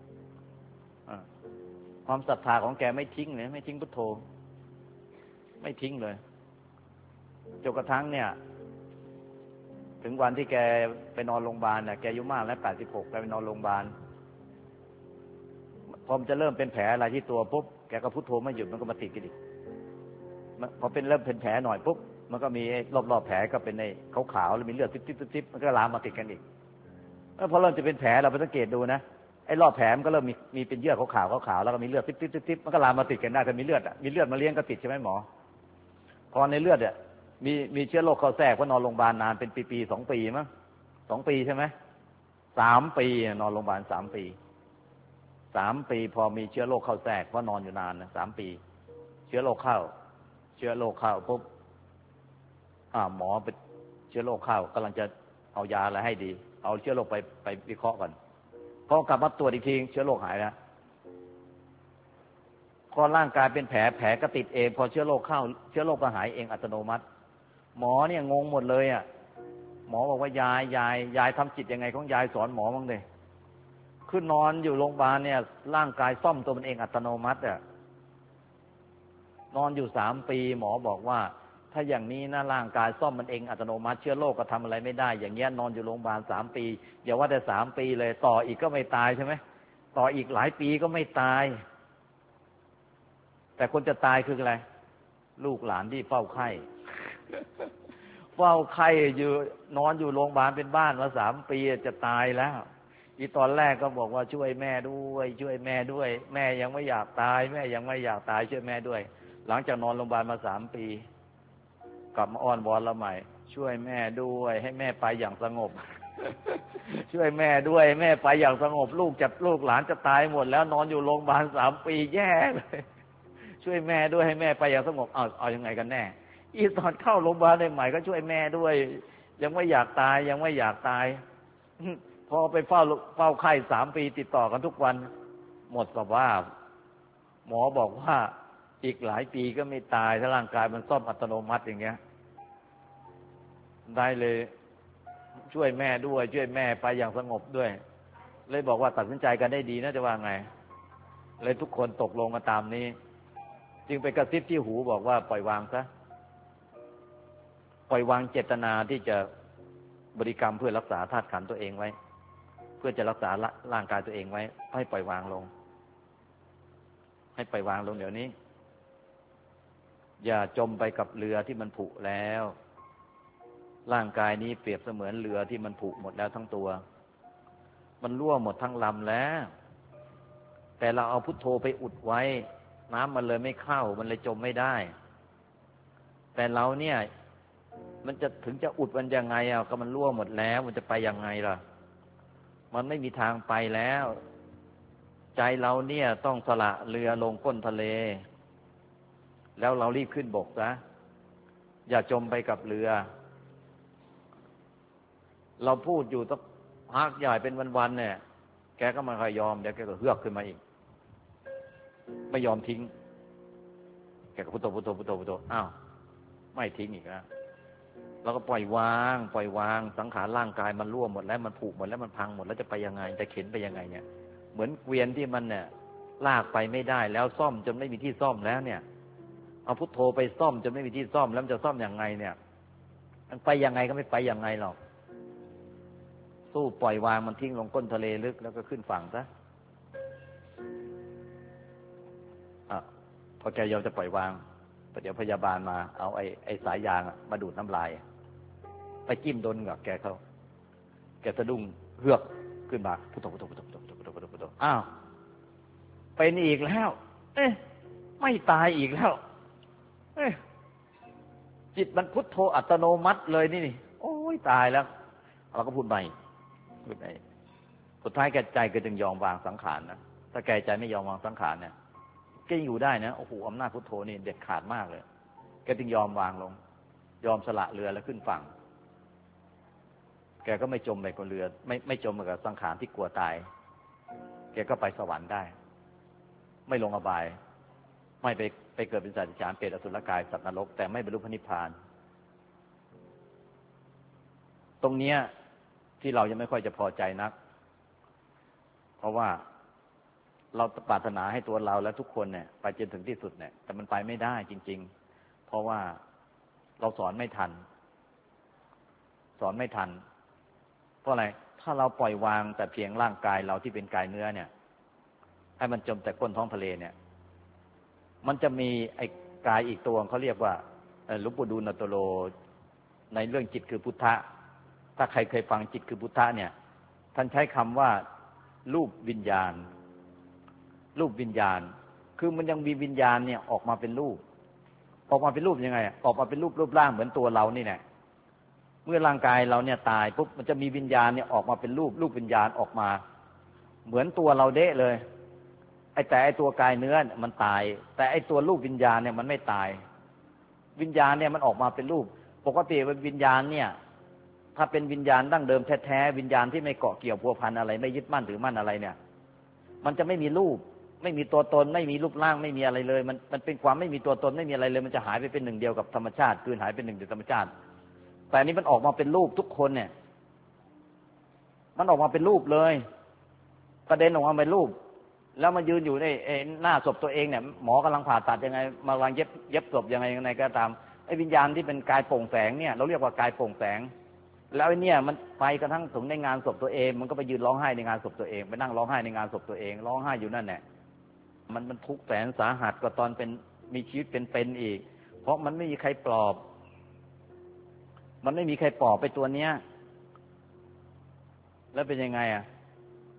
ความศรัทธาของแกไม่ทิ้งเลยไม่ทิ้งพุทโธไม่ทิ้งเลยจนกระทั่งเนี่ยถึงวันที่แกไปนอนโรงพยาบาลเนี่ยแกอายุมากแล้ว86แกไปนอนโรงพยาบาลพอมันจะเริ่มเป็นแผลอะไรที่ตัวปุ๊บแกก็พุทโธไม่หยุดมันก็มาติดกันอีกพอเป็นเริ่มเป็นแผลหน่อยปุ๊บมันก็มีรอบๆแผลก็เป็นในขาวๆแล้วมีเลือดติ๊บๆมันก็ลามมาติดกันอีกแล้วพอเริ่มจะเป็นแผลเราไปสังเกตดูนะไอ้รอบแผลมันก็เริ่มมีเป็นเยื่อขาวๆแล้วก็มีเลือดติ๊บๆมันก็ลามมาติดกันได้ถ้ามีเลือดมาเลี้ยงก็ติดใช่ไหมหมอพอในเลือดเนี่ยมีเชื้อโรคเข้าแทรกเพราะนอนโรงพยาบาลนานเป็นปี2 ปีมั้ง2 ปีใช่ไหม3 ปีนอนโรงพยาบาล3 ปี3 ปีพอมีเชื้อโรคเข้าแทรกเพราะนอนอยู่นานนะ3 ปีเชื้อโรคเข้าปุ๊บหมอเป็นเชื้อโรคเข้ากำลังจะเอายาอะไรให้ดีเอาเชื้อโรคไปวิเคราะห์ก่อนพอกลับมาตรวจอีกทีเชื้อโรคหายแล้วพอร่างกายเป็นแผลก็ติดเองพอเชื้อโรคเข้าเชื้อโรคก็หายเองอัตโนมัติหมอเนี่ยงงหมดเลยอ่ะหมอบอกว่ายายทำจิตยังไงของยายสอนหมอบ้างเลยคือนอนอยู่โรงพยาบาลเนี่ยร่างกายซ่อมตัวมันเองอัตโนมัติอ่ะนอนอยู่3 ปีหมอบอกว่าถ้าอย่างนี้นะร่างกายซ่อมมันเองอัตโนมัติเชื้อโรคก็ทำอะไรไม่ได้อย่างเงี้ยนอนอยู่โรงพยาบาล3 ปีอย่าว่าแต่3 ปีเลยต่ออีกก็ไม่ตายใช่ไหมต่ออีกหลายปีก็ไม่ตายแต่คนจะตายคืออะไรลูกหลานที่เฝ้าไข้อยู่นอนอยู่โรงพยาบาลเป็นบ้านมา3 ปีจะตายแล้วอีตอนแรกก็บอกว่าช่วยแม่ด้วยช่วยแม่ด้วยแม่ยังไม่อยากตายแม่ยังไม่อยากตายช่วยแม่ด้วยหลังจากนอนโรงพยาบาลมา3 ปีกลับมาอ้อนวอนเราใหม่ช่วยแม่ด้วยให้แม่ไปอย่างสงบ ช่วยแม่ด้วยแม่ไปอย่างสงบลูกหลานจะตายหมดแล้วนอนอยู่โรงพยาบาล3 ปีแย่เลยช่วยแม่ด้วยให้แม่ไปอย่างสงบเอายังไงกันแน่อีตอนเข้าโรงพยาบาลใหม่ก็ช่วยแม่ด้วยยังไม่อยากตายยังไม่อยากตายพอไปเฝ้าไข้3 ปีติดต่อกันทุกวันหมดสภาพหมอบอกว่าอีกหลายปีก็ไม่ตายถ้าร่างกายมันซ่อมอัตโนมัติอย่างเงี้ยได้เลยช่วยแม่ด้วยช่วยแม่ไปอย่างสงบด้วยเลยบอกว่าตัดสินใจกันได้ดีนะจะว่าไงเลยทุกคนตกลงกันตามนี้จึงไปกระซิบที่หูบอกว่าปล่อยวางซะปล่อยวางเจตนาที่จะบริกรรมเพื่อรักษาธาตุขันธ์ตัวเองไว้เพื่อจะรักษาร่างกายตัวเองไว้ให้ปล่อยวางลงให้ปล่อยวางลงเดี๋ยวนี้อย่าจมไปกับเรือที่มันผุแล้วร่างกายนี้เปรียบเสมือนเรือที่มันผุหมดแล้วทั้งตัวมันรั่วหมดทั้งลำแล้วแต่เราเอาพุทโธไปอุดไว้น้ำมันเลยไม่เข้ามันเลยจมไม่ได้แต่เราเนี่ยมันจะถึงจะอุดมันยังไงก็มันรั่วหมดแล้วมันจะไปยังไงล่ะมันไม่มีทางไปแล้วใจเราเนี่ยต้องสละเรือลงก้นทะเลแล้วเรารีบขึ้นบกซะอย่าจมไปกับเรือเราพูดอยู่ต้องพักใหญ่เป็นวันๆเนี่ยแกก็ไม่ค่อยยอมเดี๋ยวแกก็เฮือกขึ้นมาอีกไม่ยอมทิ้งแกก็พุทโธพุทโธพุทโธพุทโธอ้าวไม่ทิ้งอีกนะเราก็ปล่อยวางสังขารร่างกายมันรั่วหมดแล้วมันผุหมดแล้วมันพังหมดแล้วจะไปยังไงจะเข็นไปยังไงเนี่ยเหมือนเกวียนที่มันเนี่ยลากไปไม่ได้แล้วซ่อมจนไม่มีที่ซ่อมแล้วเนี่ยเอาพุทโธไปซ่อมจนไม่มีที่ซ่อมแล้วมันจะซ่อมยังไงเนี่ยมันไปยังไงก็ไม่ไปยังไงหรอกสู้ปล่อยวางมันทิ้งลงก้นทะเลลึกแล้วก็ขึ้นฝั่งซะพอแกยอมจะปล่อยวางเดี๋ยวพยาบาลมาเอาไอ้สายยางมาดูดน้ำลายไปจิ้มโดนกับแกเขาแกสะดุ้งเฮือกขึ้นมาพุทโธพุทโธพุทโธพุทโธพุทโธพุทโธอ้าวเป็นอีกแล้วไม่ตายอีกแล้วจิตมันพุทโธอัตโนมัติเลยนี่โอ้ยตายแล้วเราก็พูดใหม่สุดท้ายแกใจก็จึงยอมวางสังขารนะถ้าแกใจไม่ยอมวางสังขารเนี่ยแกอยู่ได้นะโอ้โหอำนาจพุทโธนี่เด็ดขาดมากเลยแกจึงยอมวางลงยอมสละเรือแล้วขึ้นฝั่งแกก็ไม่จมไปกับเรือไม่จมไปกับสังขารที่กลัวตายแกก็ไปสวรรค์ได้ไม่ลงอบายไม่ไปเกิดเป็นสัตว์เดรัจฉานเปรตอสุรกายสัตว์นรกแต่ไม่บรรลุพระนิพพานตรงเนี้ยที่เรายังไม่ค่อยจะพอใจนักเพราะว่าเราปรารถนาให้ตัวเราและทุกคนเนี่ยไปจนถึงที่สุดเนี่ยแต่มันไปไม่ได้จริงๆเพราะว่าเราสอนไม่ทันเพราะอะไรถ้าเราปล่อยวางแต่เพียงร่างกายเราที่เป็นกายเนื้อเนี่ยให้มันจมแต่ก้นท้องทะเลเนี่ยมันจะมีไอ้กายอีกตัวเขาเรียกว่าหลวงปู่ดูลย์โตโลในเรื่องจิตคือพุทธะถ้าใครเคยฟังจิตคือพุทธะเนี่ยท่านใช้คำว่ารูปวิญญาณคือมันยังมีวิญญาณเนี่ยออกมาเป็นรูปยังไงออกมาเป็นรูปร่างเหมือนตัวเรานี่แหละเมื่อร่างกายเราเนี่ยตายปุ๊บมันจะมีวิญญาณเนี่ยออกมาเป็นรูปวิญญาณออกมาเหมือนตัวเราเด๊ะเลยแต่ไอ้ตัวกายเนื้อมันตายแต่ไอ้ตัวรูปวิญญาณเนี่ยมันไม่ตายวิญญาณเนี่ยมันออกมาเป็นรูปปกติเป็นวิญญาณเนี่ยถ้าเป็นวิญญาณดั้งเดิมแท้ๆวิญญาณที่ไม่เกาะเกี่ยวพัวพันอะไรไม่ยึดมั่นถือมั่นอะไรเนี่ยมันจะไม่มีรูปไม่มีตัวตนไม่มีรูปร่างไม่มีอะไรเลยมันเป็นความไม่มีตัวตนไม่มีอะไรเลยมันจะหายไปเป็นหนึ่งเดียวกับธรรมชาติคืนหายเป็นหนึ่งเดียวธรรมชาติแต่นี้มันออกมาเป็นรูปทุกคนเนี่ยมันออกมาเป็นรูปเลยประเด็นออกมาเป็นรูปแล้วมายืนอยู่ในหน้าศพตัวเองเนี่ยหมอกำลังผ่าตัดยังไงมาวางเย็บศพยังไงก็ตามไอ้วิญญาณที่เป็นกายโปร่งแสงเนี่ยเราเรียกว่ากายโปร่งแสงแล้วไอ้เนี่ยมันไปกระทั่งถึงในงานศพตัวเองมันก็ไปยืนร้องไห้ในงานศพตัวเองไปนั่งร้องไห้ในงานศพตัวเองร้องไห้อยู่นั่นแหละมันทุกข์แสนสาหัสกว่าตอนเป็นมีชีวิตเป็นอีกเพราะมันไม่มีใครปลอบไปตัวเนี้ยแล้วเป็นยังไง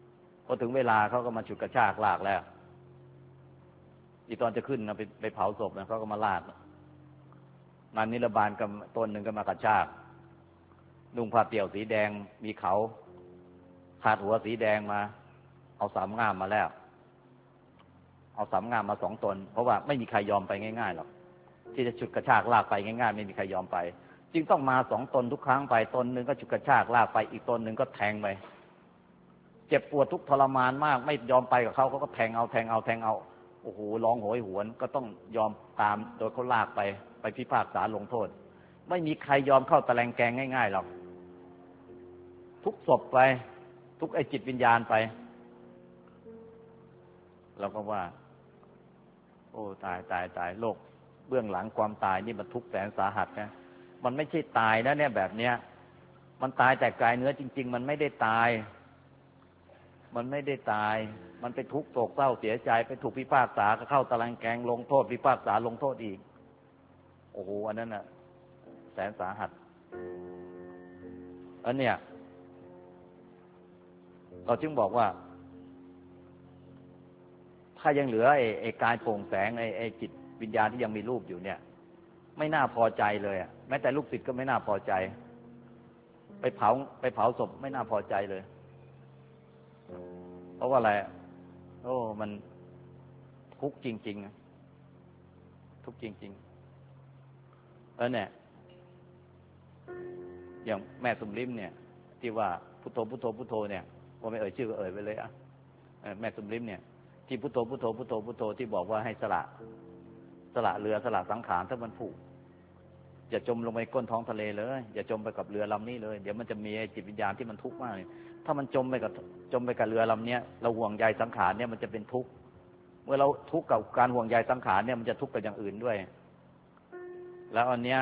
พอถึงเวลาเขาก็มาฉุดกระชากลากแล้วอีตอนจะขึ้นนะไปเผาศพนะเขาก็มาลากนานนิรบาลกับต้นหนึ่งก็มากระชากนุ่งผ้าเตี่ยวสีแดงมีเขาขาดหัวสีแดงมาเอาสามง่ามมาแล้วเอาสามง่ามมา2 ตนเพราะว่าไม่มีใครยอมไปง่ายๆหรอกที่จะฉุดกระชากลากไปง่ายๆไม่มีใครยอมไปจึงต้องมา2 ตนทุกครั้งไปตนหนึ่งก็ฉุดกระชากลากไปอีกตนหนึ่งก็แทงไปเจ็บปวดทุกทรมานมากไม่ยอมไปกับเขาก็แทงเอาโอ้โหร้องโหยหวนก็ต้องยอมตามโดยเขาลากไปพิพากษาลงโทษไม่มีใครยอมเข้าตะแลงแกงง่ายๆหรอกทุกศพไปทุกไอ้จิตวิญญาณไปเราก็ว่าโอ้ตายโลกเบื้องหลังความตายนี่มันทุกข์แสนสาหัสนะมันไม่ใช่ตายนะเนี่ยแบบเนี้ยมันตายแต่กายเนื้อจริงๆมันไม่ได้ตายมันไปทุกข์โศกเศร้าเสียใจไปถูกพิพากษาก็เข้าตารางแกงลงโทษพิพากษาลงโทษอีกโอ้โหอันนั้นน่ะแสนสาหัสอันเนี้ยเราจึงบอกว่าถ้ายังเหลือไอ้กายโปร่งแสงไอ้จิตวิญญาณที่ยังมีรูปอยู่เนี่ยไม่น่าพอใจเลยแม้แต่ลูกศิษย์ก็ไม่น่าพอใจไปเผาศพไม่น่าพอใจเลยเพราะว่าอะไรโอ้มันทุกข์จริงๆทุกข์จริงๆเนี่ยอย่างแม่สุมลิ้มเนี่ยที่ว่าพุทโธพุทโธพุทโธเนี่ยว่าไม่เอ่ยชื่อก็เอ่ยไปเลยแม่สุมลิ้มเนี่ยที่พุทโธพุทโธพุทโธพุทโธที่บอกว่าให้สละเรือสละสังขารถ้ามันผูกอย่าจมลงไปก้นท้องทะเลเลยอย่าจมไปกับเรือลำนี้เลยเดี๋ยวมันจะมีจิตวิญญาณที่มันทุกข์มากเลยถ้ามันจมไปกับเรือลำนี้เราห่วงใยสังขารเนี่ยมันจะเป็นทุกข์เมื่อเราทุกข์กับการห่วงใยสังขารเนี่ยมันจะทุกข์กับอย่างอื่นด้วยแล้วอันเนี้ย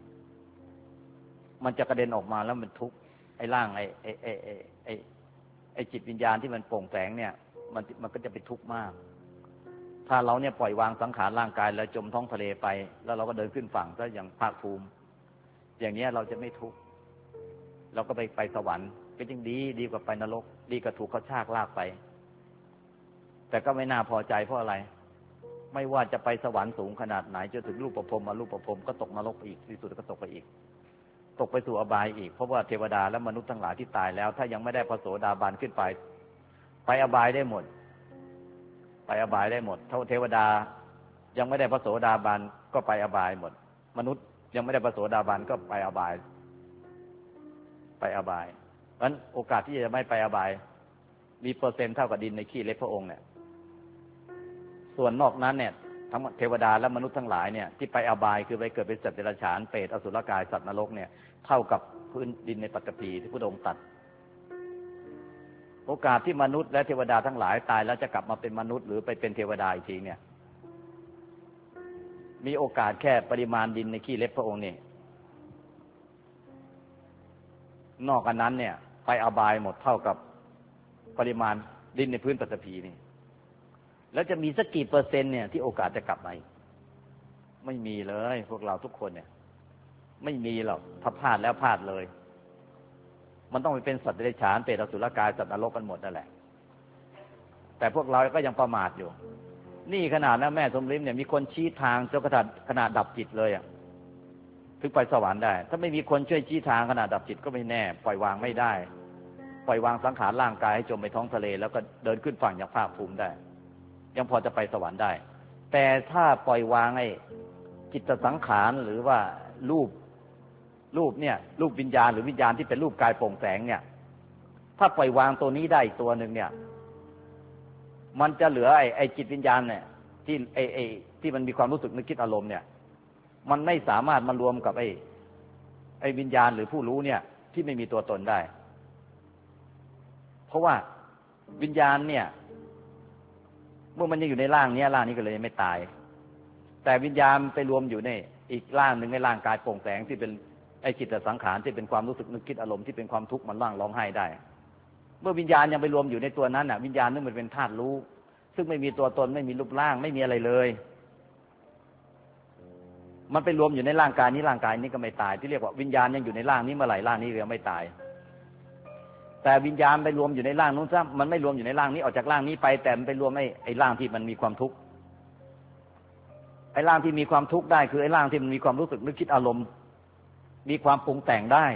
มันจะกระเด็นออกมาแล้วมันทุกข์ไอ้ร่างไอ้จิตวิญญาณที่มันโปร่งแสงเนี่ยมันก็จะเป็นทุกข์มากถ้าเราเนี่ยปล่อยวางสังขารร่างกายแล้วจมท้องทะเลไปแล้วเราก็เดินขึ้นฝั่งก็อย่างภาคภูมิอย่างนี้เราจะไม่ทุกข์เราก็ไปสวรรค์ก็ยิ่งดีกว่าไปนรกดีกว่าถูกเขาชากลากไปแต่ก็ไม่น่าพอใจเพราะอะไรไม่ว่าจะไปสวรรค์สูงขนาดไหนจนถึงรูปประพรหมอรูปประพรหมก็ตกนรกอีกที่สุดก็ตกไปอีกตกไปสู่อบายอีกเพราะว่าเทวดาและมนุษย์ทั้งหลายที่ตายแล้วถ้ายังไม่ได้พระโสดาบันขึ้นไปอบายได้หมดถ้าเทวดายังไม่ได้พระโสดาบันก็ไปอบายหมดมนุษย์ยังไม่ได้พระโสดาบันก็ไปอบายเพราะฉะนั้นโอกาสที่จะไม่ไปอบายมีเปอร์เซ็นต์เท่ากับดินในขี้เล็บพระองค์เนี่ยส่วนนอกนั้นเนี่ยทั้งเทวดาและมนุษย์ทั้งหลายเนี่ยที่ไปอบายคือไปเกิดเป็นสัตว์เดรัจฉานเปรตอสุรกายสัตว์นรกเนี่ยเท่ากับพื้นดินในปัตตภีที่พระองค์ตัดโอกาสที่มนุษย์และเทวดาทั้งหลายตายแล้วจะกลับมาเป็นมนุษย์หรือไปเป็นเทวดาอีกทีเนี่ยมีโอกาสแค่ปริมาณดินในขี้เล็บพระองค์นี่นอกจากนั้นเนี่ยไปอบายหมดเท่ากับปริมาณดินในพื้นปัตตภีนี่แล้วจะมีสักกี่เปอร์เซ็นต์เนี่ยที่โอกาสจะกลับมาไม่มีเลยพวกเราทุกคนเนี่ยไม่มีหรอกถ้าพลาดแล้วพลาดเลยมันต้องไปเป็นสัตว์เดรัจฉานเปรตอสุรกายสัตว์นรกกันหมดนั่นแหละแต่พวกเราก็ยังประมาทอยู่นี่ขนาดนะแม่สมฤทธิ์เนี่ยมีคนชี้ทางจนขนาดดับจิตเลยถึงไปสวรรค์ได้ถ้าไม่มีคนช่วยชี้ทางขนาดดับจิตก็ไม่แน่ปล่อยวางไม่ได้ปล่อยวางสังขารร่างกายให้จมไปท้องทะเลแล้วก็เดินขึ้นฝั่งอย่างภาคภูมิได้ยังพอจะไปสวรรค์ได้แต่ถ้าปล่อยวางไอ้จิตสังขารหรือว่ารูปเนี่ยรูปวิญญาณหรือวิญญาณที่เป็นรูปกายโปร่งแสงเนี่ยถ้าปล่อยวางตัวนี้ได้อีกตัวหนึ่งเนี่ยมันจะเหลือไอ้จิตวิญญาณเนี่ยที่ที่มันมีความรู้สึกนึกคิดอารมณ์เนี่ยมันไม่สามารถมารวมกับไอ้วิญญาณหรือผู้รู้เนี่ยที่ไม่มีตัวตนได้เพราะว่าวิญญาณเนี่ยเมื่อมันยังอยู่ในร่างนี้ก็เลยไม่ตายแต่วิญญาณไปรวมอยู่ในอีกร่างหนึ่งในร่างกายโปร่งแสงที่เป็นไอ้จิตสังขารที่เป็นความรู้สึกนึกคิดอารมณ์ที่เป็นความทุกข์มันร้องไห้ได้เมื่อวิญญาณยังไปรวมอยู่ในตัวนั้นวิญญาณนึกมันเป็นธาตุรู้ซึ่งไม่มีตัวตนไม่มีรูปร่างไม่มีอะไรเลยมันไปรวมอยู่ในร่างกายนี้ก็ไม่ตายที่เรียกว่าวิญญาณยังอยู่ในร่างนี้เมื่อไหร่ร่างนี้ยังไม่ตายแต่วิญญาณไปรวมอยู่ในร่างนู้นซะมันไม่รวมอยู่ในร่างนี้ออกจากร่างนี้ไปแต่มันไปรวมไอ้ร่างที่มันมีความทุกข์ไอ้ร่างที่มีความทุกข์ได้คือไอ้ร่างที่มันมีความรู้สึกนึกคิดอารมณ์มีความปรุงแต่งได้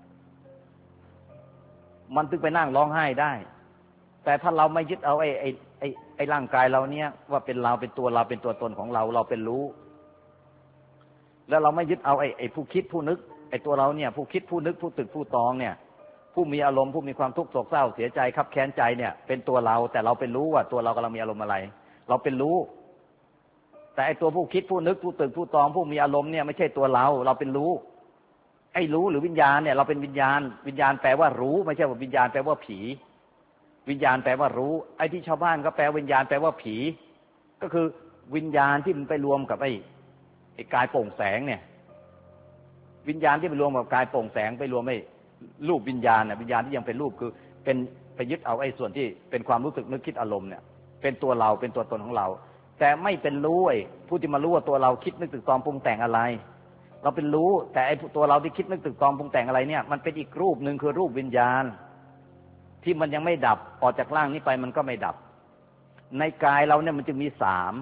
มันถึงไปนั่งร้องไห้ได้แต่ถ้าเราไม่ยึดเอาไอ้ร่างกายเราเนี้ยว่าเป็นเราเป็นตัวเราเป็นตัวตนของเราเราเป็นรู้แล้วเราไม่ยึดเอาไอ้ผู้คิดผู้นึกไอ้ตัวเราเนี่ยผู้คิดผู้นึกผู้ตึกผู้ตองเนี่ยผู้มีอารมณ์ผู้มีความทุกข์โศกเศร้าเสียใจคับแค้นใจเนี่ยเป็นตัวเราแต่เราเป็นรู้ว่าตัวเรากำลังมีอารมณ์อะไรเราเป็นรู้แต่ไอ้ตัวผู้คิดผู้นึกผู้ตึกผู้ตองผู้มีอารมณ์เนี่ยไม่ใช่ตัวเราเราเป็นรู้ไอ้รู้หรือวิญญาณเนี่ยเราเป็นวิญญาณวิญญาณแปลว่ารู้ไม่ใช่ว่าวิญญาณแปลว่าผีวิญญาณแปลว่ารู้ไอ้ที่ชาวบ้านก็แปลวิญญาณแปลว่าผีก็คือวิญญาณที่มันไปรวมกับไอ้กายโปร่งแสงเนี่ยวิญญาณที่ไปรวมกับกายโปร่งแสงไปรวมไอ้รูปวิญญาณน่ะวิญญาณที่ยังเป็นรูปคือเป็นไปยึดเอาไอ้ส่วนที่เป็นความรู้สึกนึกคิดอารมณ์เนี่ยเป็นตัวเราเป็นตัวตนของเราแต่ไม่เป็นรู้ไอ้ผู้ที่มารู้ว่าตัวเราคิดนึกตึกตองปรุงแต่งอะไรเราเป็นรู้แต่ไอ้ตัวเราที่คิดนึกตึกตองปรุงแต่งอะไรเนี่ยมันเป็นอีกรูปหนึ่งคือรูปวิญญาณที่มันยังไม่ดับออกจากร่างนี้ไปมันก็ไม่ดับในกายเราเนี่ยมันจึงมีสาม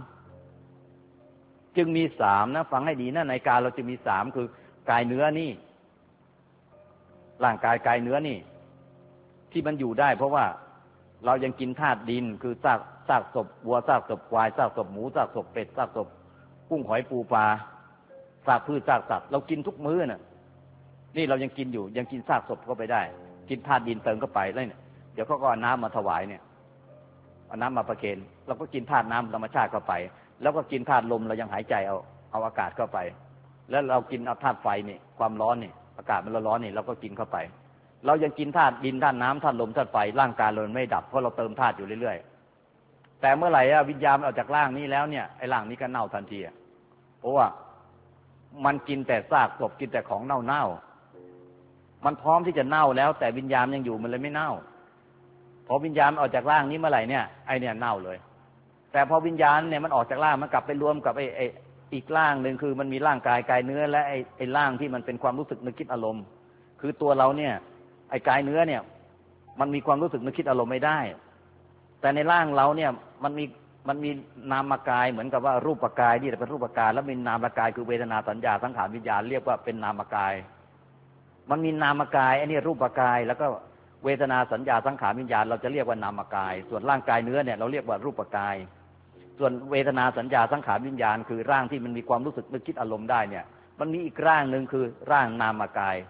นะฟังให้ดีนะในกายเราจะมีสามคือกายเนื้อนี่ร่างกายกายเนื้อนี่ที่มันอยู่ได้เพราะว่าเรายังกินธาตุดินคือซากศพวัวซากศพควายซากศพหมูซากศพเป็ดซากศพกุ้งหอยปูปลาซากพืชซากสัตว์เรากินทุกมื้อน่ะนี่เรายังกินอยู่ยังกินซากศพเข้าไปได้กินธาตุดินเติมเข้าไปแล้วเนี่ยเดี๋ยวเขาก็เอาน้ำมาถวายเนี่ยเอาน้ำมาประเคนเราก็กินธาตุน้ำธรรมชาติเข้าไปแล้วก็กินธาตุลมเรายังหายใจเอาอากาศเข้าไปแล้วเรากินเอาธาตุไฟนี่ความร้อนนี่อากาศมันร้อนนี่เราก็กินเข้าไปเรายังกินธาตุดินธาตุน้ำธาตุลมธาตุไฟร่างกายเราไม่ดับเพราะเราเติมธาตุอยู่เรื่อยๆแต่เมื่อไหร่วิญญาณออกจากร่างนี้แล้วเนี่ยไอ้ร่างนี้ก็เน่าทันทีเพราะว่ามันกินแต่ซากศพกินแต่ของเน่ามันพร้อมที่จะเน่าแล้วแต่วิญญาณยังอยู่มันเลยไม่เน่าพอวิญญาณออกจากร่างนี้เมื่อไหร่เนี่ยไอ้เนี่ยเน่าเลยแต่พอวิญญาณเนี่ยมันออกจากร่างมันกลับไปรวมกับไอ้อีกร่างหนึ่งคือมันมีร่างกายกายเนื้อและไอ้ร่างที่มันเป็นความรู้สึกนึกคิดอารมณ์คือตัวเราเนี่ยไอ้กายเนื้อเนี่ยมันมีความรู้สึกนึกคิดอารมณ์ไม่ได้แต่ในร่างเราเนี่ยมันมีนามกายเหมือนกับว่ารูปกายนี่เป็นรูปกายแล้วมีนามกายคือเวทนาสัญญาสังขารวิญญาณเรียกว่าเป็นนามกายมันมีนามกายไอ้นี่รูปกายแล้วก็เวทนาสัญญาสังขารวิญญาณเราจะเรียกว่านามกายส่วนร่างกายเนื้อเนี่ยเราเรียกว่ารูปกายส่วนเวทนาสัญญาสังขารวิญญาณคือร่างที่มันมีความรู้สึกนึกคิดอารมณ์ได้เนี่ยมันมีอีกร่างหนึ่งคือร่างนามกาย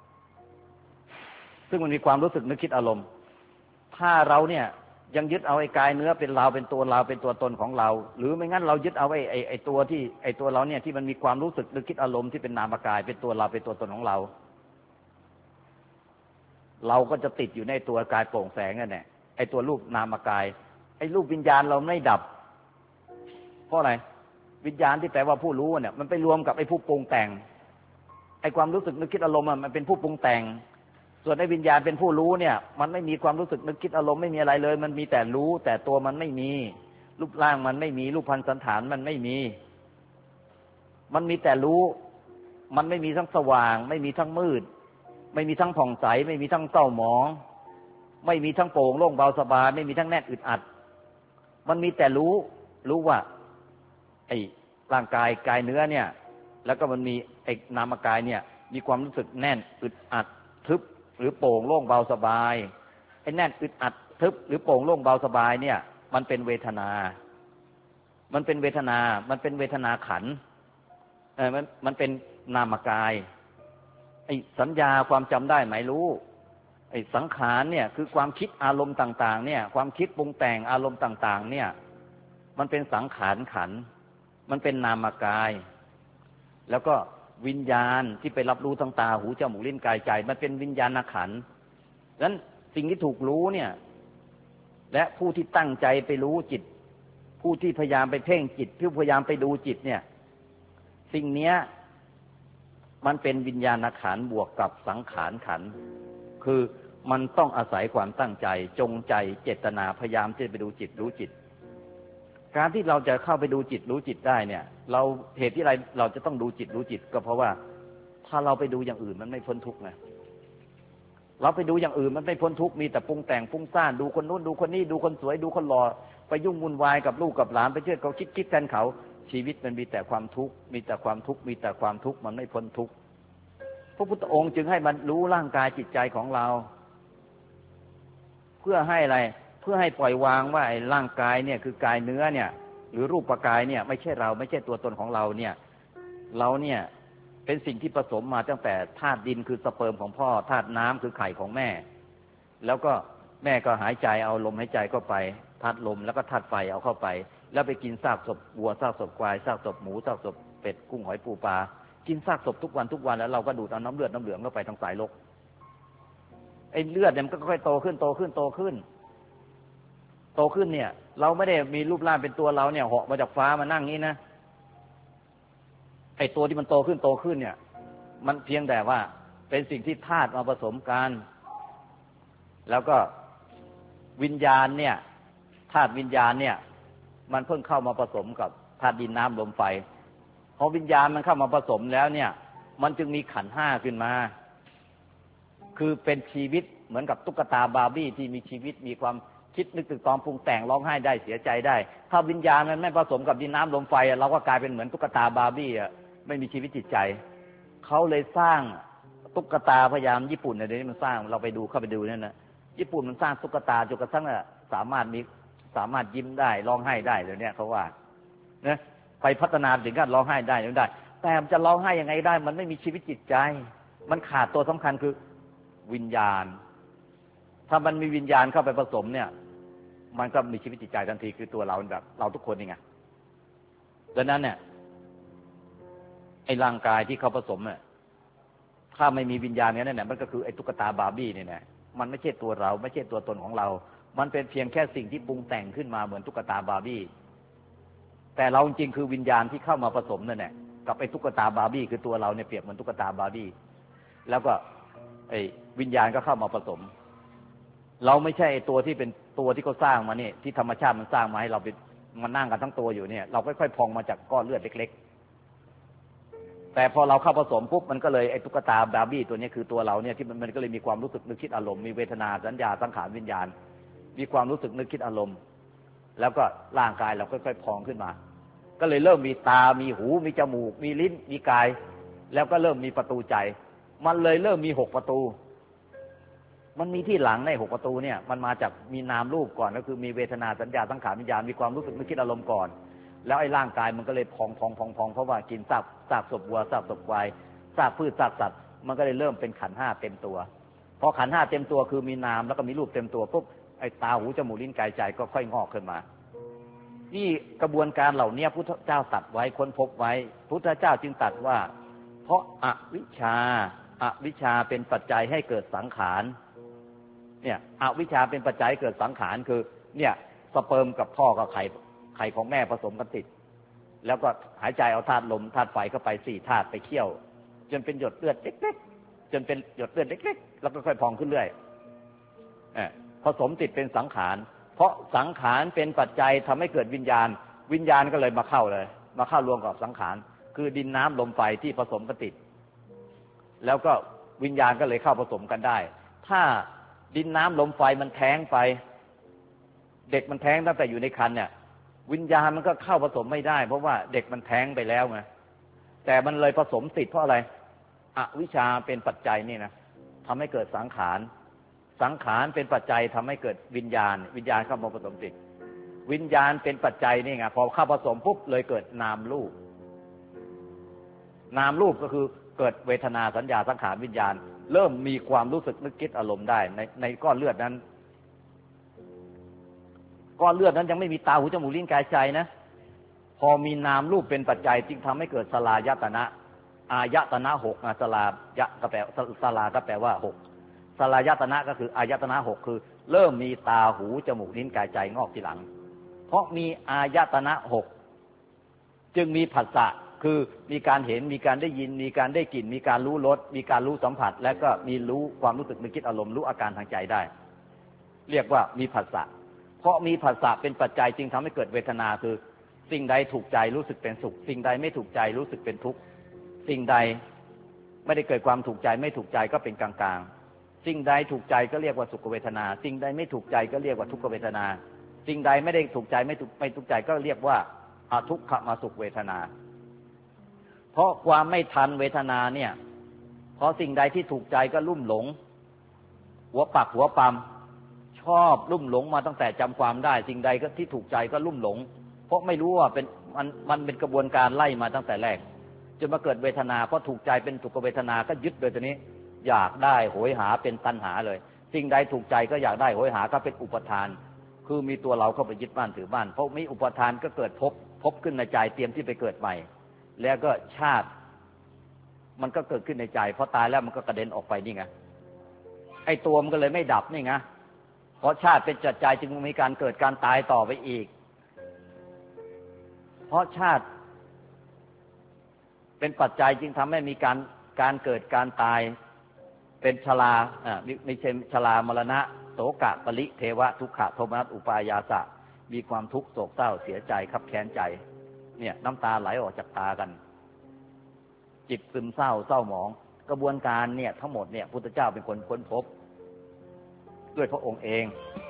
ซึ่งมันมีความรู้สึกนึกคิดอารมณ์ถ้าเราเนี่ยยังยึดเอาไอ้กายเนื้อเป็นเราเป็นตัวเราเป็นตัวตนของเราหรือไม่งั้นเรายึดเอาไอ้ตัวที่ไอ้ตัวเราเนี่ยที่มันมีความรู้สึกนึกคิดอารมณ์ที่เป็นนามกายเป็นตัวเราเป็นตัวตนของเราเราก็จะติดอยู่ในตัวกายโปร่งแสงนั่นแหละไอ้ตัวรูปนามกายไอ้รูปวิญญาณเราไม่ดับเพราะอะไรวิญญาณที่แปลว่าผู้รู้เนี่ยมันไปรวมกับไอ้ผู้ปรุงแต่งไอ้ความรู้สึกนึกคิดอารมณ์มันเป็นผู้ปรุงแต่งส่วนไอ้วิญญาณเป็นผู้รู้เนี่ยมันไม่มีความรู้สึกนึกคิดอารมณ์ไม่มีอะไรเลยมันมีแต่รู้แต่ตัวมันไม่มีรูปร่างมันไม่มีรูปพรรณสันฐานมันไม่มีมันมีแต่รู้มันไม่มีทั้งสว่างไม่มีทั้งมืดไม่มีทั้งผ่องใสไม่มีทั้งเศร้าหมองไม่มีทั้งโปร่งโล่งเบาสบายไม่มีทั้งแน่นอึดอัดมันมีแต่รู้ว่าไอ้ร่างกายกายเนื้อเนี่ยแล้วก็มันมีไอ้นามกายเนี่ยมีความรู้สึกแน่นอึดอัดทึบหรือโปร่งโล่งเบาสบายไอ้แน่นอึดอัดทึบหรือโปร่งโล่งเบาสบายเนี่ยมันเป็นเวทนามันเป็นเวทนามันเป็นเวทนาขันธ์มันเป็นนามกายไอ้สัญญาความจำได้หมายรู้ไอ้สังขารเนี่ยคือความคิดอารมณ์ต่างๆเนี่ยความคิดปรุงแต่งอารมณ์ต่างๆเนี่ยมันเป็นสังขารขันธ์มันเป็นนามกายแล้วก็วิญญาณที่ไปรับรู้ทางตาหูจมูกลิ้นกายใจมันเป็นวิญญาณขันธ์ฉะนั้นสิ่งที่ถูกรู้เนี่ยและผู้ที่ตั้งใจไปรู้จิตผู้ที่พยายามไปเพ่งจิตผู้พยายามไปดูจิตเนี่ยสิ่งเนี้ยมันเป็นวิญญาณขันธ์บวกกับสังขารขันธ์คือมันต้องอาศัยความตั้งใจจงใจเจตนาพยายามที่จะไปดูจิตรู้จิตการที่เราจะเข้าไปดูจิตรู้จิตได้เนี่ยเราเหตุที่อะไรเราจะต้องดูจิตรู้จิตก็เพราะว่าถ้าเราไปดูอย่างอื่นมันไม่พ้นทุกข์ไงเราไปดูอย่างอื่นมันไม่พ้นทุกข์มีแต่ปรุงแต่งฟุ้งซ่านดูคนนู้นดูคนนี้ดูคนสวยดูคนหล่อไปยุ่งวุ่นวายกับลูกกับหลานไปเชื่อเขาคิดแทนเขาชีวิตมันมีแต่ความทุกข์มีแต่ความทุกข์มีแต่ความทุกข์มันไม่พ้นทุกข์พระพุทธองค์จึงให้มันรู้ร่างกายจิตใจของเราเพื่อให้อะไรเพื่อให้ปล่อยวางว่าไอ้ร่างกายเนี่ยคือกายเนื้อเนี่ยหรือรูปกายเนี่ยไม่ใช่เราไม่ใช่ตัวตนของเราเนี่ยเราเนี่ยเป็นสิ่งที่ผสมมาตั้งแต่ธาตุดินคือสเปิร์มของพ่อธาตุน้ำคือไข่ของแม่แล้วก็แม่ก็หายใจเอาลมหายใจเข้าไปธาตุลมแล้วก็ธาตุไฟเอาเข้าไปแล้วไปกินซากศพวัวซากศพควายซากศพหมูซากศพเป็ดกุ้งหอยปูปลากินซากศพทุกวันแล้วเราก็ดูดเอาน้ำเลือดน้ำเหลืองเข้าไปทางสายรกไอ้เลือดเนี่ยมันก็ค่อยโตขึ้นเนี่ยเราไม่ได้มีรูปร่างเป็นตัวเราเนี่ยเหาะมาจากฟ้ามานั่งนี้นะไอ้ตัวที่มันโตขึ้นเนี่ยมันเพียงแต่ว่าเป็นสิ่งที่ธาตุมาผสมกันแล้วก็วิญญาณเนี่ยธาตุวิญญาณเนี่ยมันเพิ่งเข้ามาผสมกับธาตุดินน้ำลมไฟพอวิญญาณมันเข้ามาผสมแล้วเนี่ยมันจึงมีขันธ์ห้าขึ้นมาคือเป็นชีวิตเหมือนกับตุ๊กตาบาร์บี้ที่มีชีวิตมีความคิดนึกตึกตองปรุงแต่งร้องไห้ได้เสียใจได้ถ้าวิญญาณมันไม่ผสมกับดินน้ำลมไฟเราก็กลายเป็นเหมือนตุ๊กตาบาร์บี้ไม่มีชีวิตจิตใจเขาเลยสร้างตุ๊กตาพยายามญี่ปุ่นเนี่ยเดี๋ยวนี้มันสร้างเราไปดูเข้าไปดูนั่นนะญี่ปุ่นมันสร้างตุ๊กตาจนกระทั่งสามารถยิ้มได้ร้องไห้ได้เดี๋ยวนี้เขาว่านะไปพัฒนาถึงขั้นร้องไห้ได้ได้แต่มันจะร้องไห้ยังไงได้มันไม่มีชีวิตจิตใจมันขาดตัวสำคัญคือวิญญาณถ้ามันมีวิญญาณเข้าไปผสมเนี่ยมันก็มีชีวิตจิตใจทันทีคือตัวเราแบบเราทุกคนนี่ไงดังนั้นเนี่ยไอ้ร่างกายที่เขาผสมเนี่ยถ้าไม่มีวิญญาณเนี่ยมันก็คือไอ้ตุ๊กตาบาร์บี้เนี่ยมันไม่ใช่ตัวเราไม่ใช่ตัวตนของเรามันเป็นเพียงแค่สิ่งที่ปรุงแต่งขึ้นมาเหมือนตุ๊กตาบาร์บี้แต่เราจริงคือวิญญาณที่เข้ามาผสมนั่นแหละกับไอ้ตุ๊กตาบาร์บี้คือตัวเราเนี่ยเปรียบเหมือนตุ๊กตาบาร์บี้แล้วก็ไอ้วิญญาณก็เข้ามาผสมเราไม่ใช่ไอ้ตัวที่เป็นตัวที่เขาสร้างมาเนี่ยที่ธรรมชาติมันสร้างมาให้เราเป็นมานั่งกันทั้งตัวอยู่เนี่ยเราค่อยๆพองมาจากก้อนเลือดเล็กๆแต่พอเราเข้าผสมปุ๊บมันก็เลยไอ้ตุ๊กตาบาร์บี้ตัวนี้คือตัวเราเนี่ยที่มันก็เลยมีความรู้สึกนึกคิดอารมณ์มีเวทนาสัญญาสังขารวิญญาณมีความรู้สึกนึกคิดอารมณ์แล้วก็ร่างกายเราค่อยๆพองขึ้นมาก็เลยเริ่มมีตามีหูมีจมูกมีลิ้นมีกายแล้วก็เริ่มมีประตูใจมันเลยเริ่มมี6ประตูมันมีที่หลังใน6ประตูเนี่ยมันมาจากมีนามรูปก่อนก็คือมีเวทนาสัญญาสังขารวิญญาณมีความรู้สึกนึกคิดอารมณ์ก่อนแล้วไอ้ร่างกายมันก็เลยพองเพราะว่ากินซากศพวัวซากศพควายซากพืชซากสัตว์มันก็เลยเริ่มเป็นขันธ์ห้าเต็มตัวพอขันธ์ห้าเต็มตัวคือมีนามแล้วก็มีรูปเต็มตัวปุ๊บไอ้ตาหูจมูกลิ้นกายใจก็ค่อยงอกขึ้นมานี่กระบวนการเหล่านี้พุทธเจ้าตรัสไว้ค้นพบไว้พุทธเจ้าจึงตรัสว่าเพราะอวิชชาเป็นปัจจัยให้เกิดสังขารเนี่ยอวิชชาเป็นปัจจัยเกิดสังขารคือเนี่ยสเปิร์มกับพ่อกับไข่ของแม่ผสมกันติดแล้วก็หายใจเอาธาตุลมธาตุไฟเข้าไป4ธาตุไปเคี่ยวจนเป็นหยดเลือดเล็กๆจนเป็นหยดเลือดเล็กๆแล้วก็ค่อยพองขึ้นเรื่อยผสมติดเป็นสังขารเพราะสังขารเป็นปัจจัยทำให้เกิดวิญญาณวิญญาณก็เลยมาเข้ารวมกับสังขารคือดินน้ำลมไฟที่ผสมกันติดแล้วก็วิญญาณก็เลยเข้าผสมกันได้ถ้าดินน้ำลมไฟมันแท้งไปเด็กมันแท้งตั้งแต่อยู่ในครรภ์เนี่ยวิญญาณมันก็เข้าผสมไม่ได้เพราะว่าเด็กมันแท้งไปแล้วไงแต่มันเลยผสมติดเพราะอะไรอวิชชาเป็นปัจจัยนี่นะทำให้เกิดสังขารเป็นปัจจัยทำให้เกิดวิญญาณเข้ามาผสมติดวิญญาณเป็นปัจจัยนี่ไงพอเข้าผสมปุ๊บเลยเกิดนามรูปก็คือเกิดเวทนาสัญญาสังขารวิญญาณเริ่มมีความรู้สึกนึกคิดอารมณ์ได้ในก้อนเลือดนั้นยังไม่มีตาหูจมูกลิ้นกายใจนะพอมีนามรูปเป็นปัจจัยจึงทำให้เกิดสลายตนะอายตนะ6สลายะก็แปลสลาก็แปลว่า6สลายตนะก็คืออายตนะ6คือเริ่มมีตาหูจมูกลิ้นกายใจงอกทีหลังเพราะมีอายตนะ6จึงมีผัสสะคือมีการเห็นมีการได้ยินมีการได้กลิ่นมีการรู้รสมีการรู้สัมผัสและก็มีรู้ความรู้สึกนึกคิดอารมณ์รู้อาการทางใจได้เรียกว่ามีผัสสะเพราะมีผัสสะเป็นปัจจัยจึงทำให้เกิดเวทนาคือสิ่งใดถูกใจรู้สึกเป็นสุขสิ่งใดไม่ถูกใจรู้สึกเป็นทุกข์สิ่งใดไม่ได้เกิดความถูกใจไม่ถูกใจก็เป็นกลางๆสิ่งใดถูกใจก็เรียกว่าสุขเวทนาสิ่งใดไม่ถูกใจก็เรียกว่าทุกขเวทนาสิ่งใดไม่ได้ถูกใจไม่ถูกใจก็เรียกว่าอทุกขมสุขเวทนาเพราะความไม่ทันเวทนาเนี่ยเพราะสิ่งใดที่ถูกใจก็ลุ่มหลงหัวปักหัวปั๊มชอบลุ่มหลงมาตั้งแต่จำความได้สิ่งใดก็ที่ถูกใจก็ลุ่มหลงเพราะไม่รู้ว่ามันเป็นกระบวนการไล่มาตั้งแต่แรกจนมาเกิดเวทนาเพราะถูกใจเป็นสุขเวทนาก็ยึดโดยตัวนี้อยากได้โหยหาเป็นตัณหาเลยสิ่งใดถูกใจก็อยากได้โหยหาก็เป็นอุปทานคือมีตัวเราเข้าไปยึดบ้านถือบ้านเพราะมีอุปทานก็เกิดพบขึ้นในใจเตรียมที่ไปเกิดใหม่แล้วก็ชาติมันก็เกิดขึ้นในใจพอตายแล้วมันก็กระเด็นออกไปนี่ไงไอ้ตัวมันก็เลยไม่ดับนี่ไงเพราะชาติเป็นจัดใจจึงมีการเกิดการตายต่อไปอีกเพราะชาติเป็นปัจจัยจึงทำให้มีการเกิดการตายเป็นชราไม่ใช่ชรามรณะโศกะปริเทวะทุกขโทมนัสอุปายาสะมีความทุกข์โศกเศร้าเสียใจคับแค้นใจเนี่ยน้ำตาไหลออกจากตากันจิตซึมเศร้าเศร้าหมองกระบวนการเนี่ยทั้งหมดเนี่ยพุทธเจ้าเป็นคนค้นพบด้วยพระองค์เอง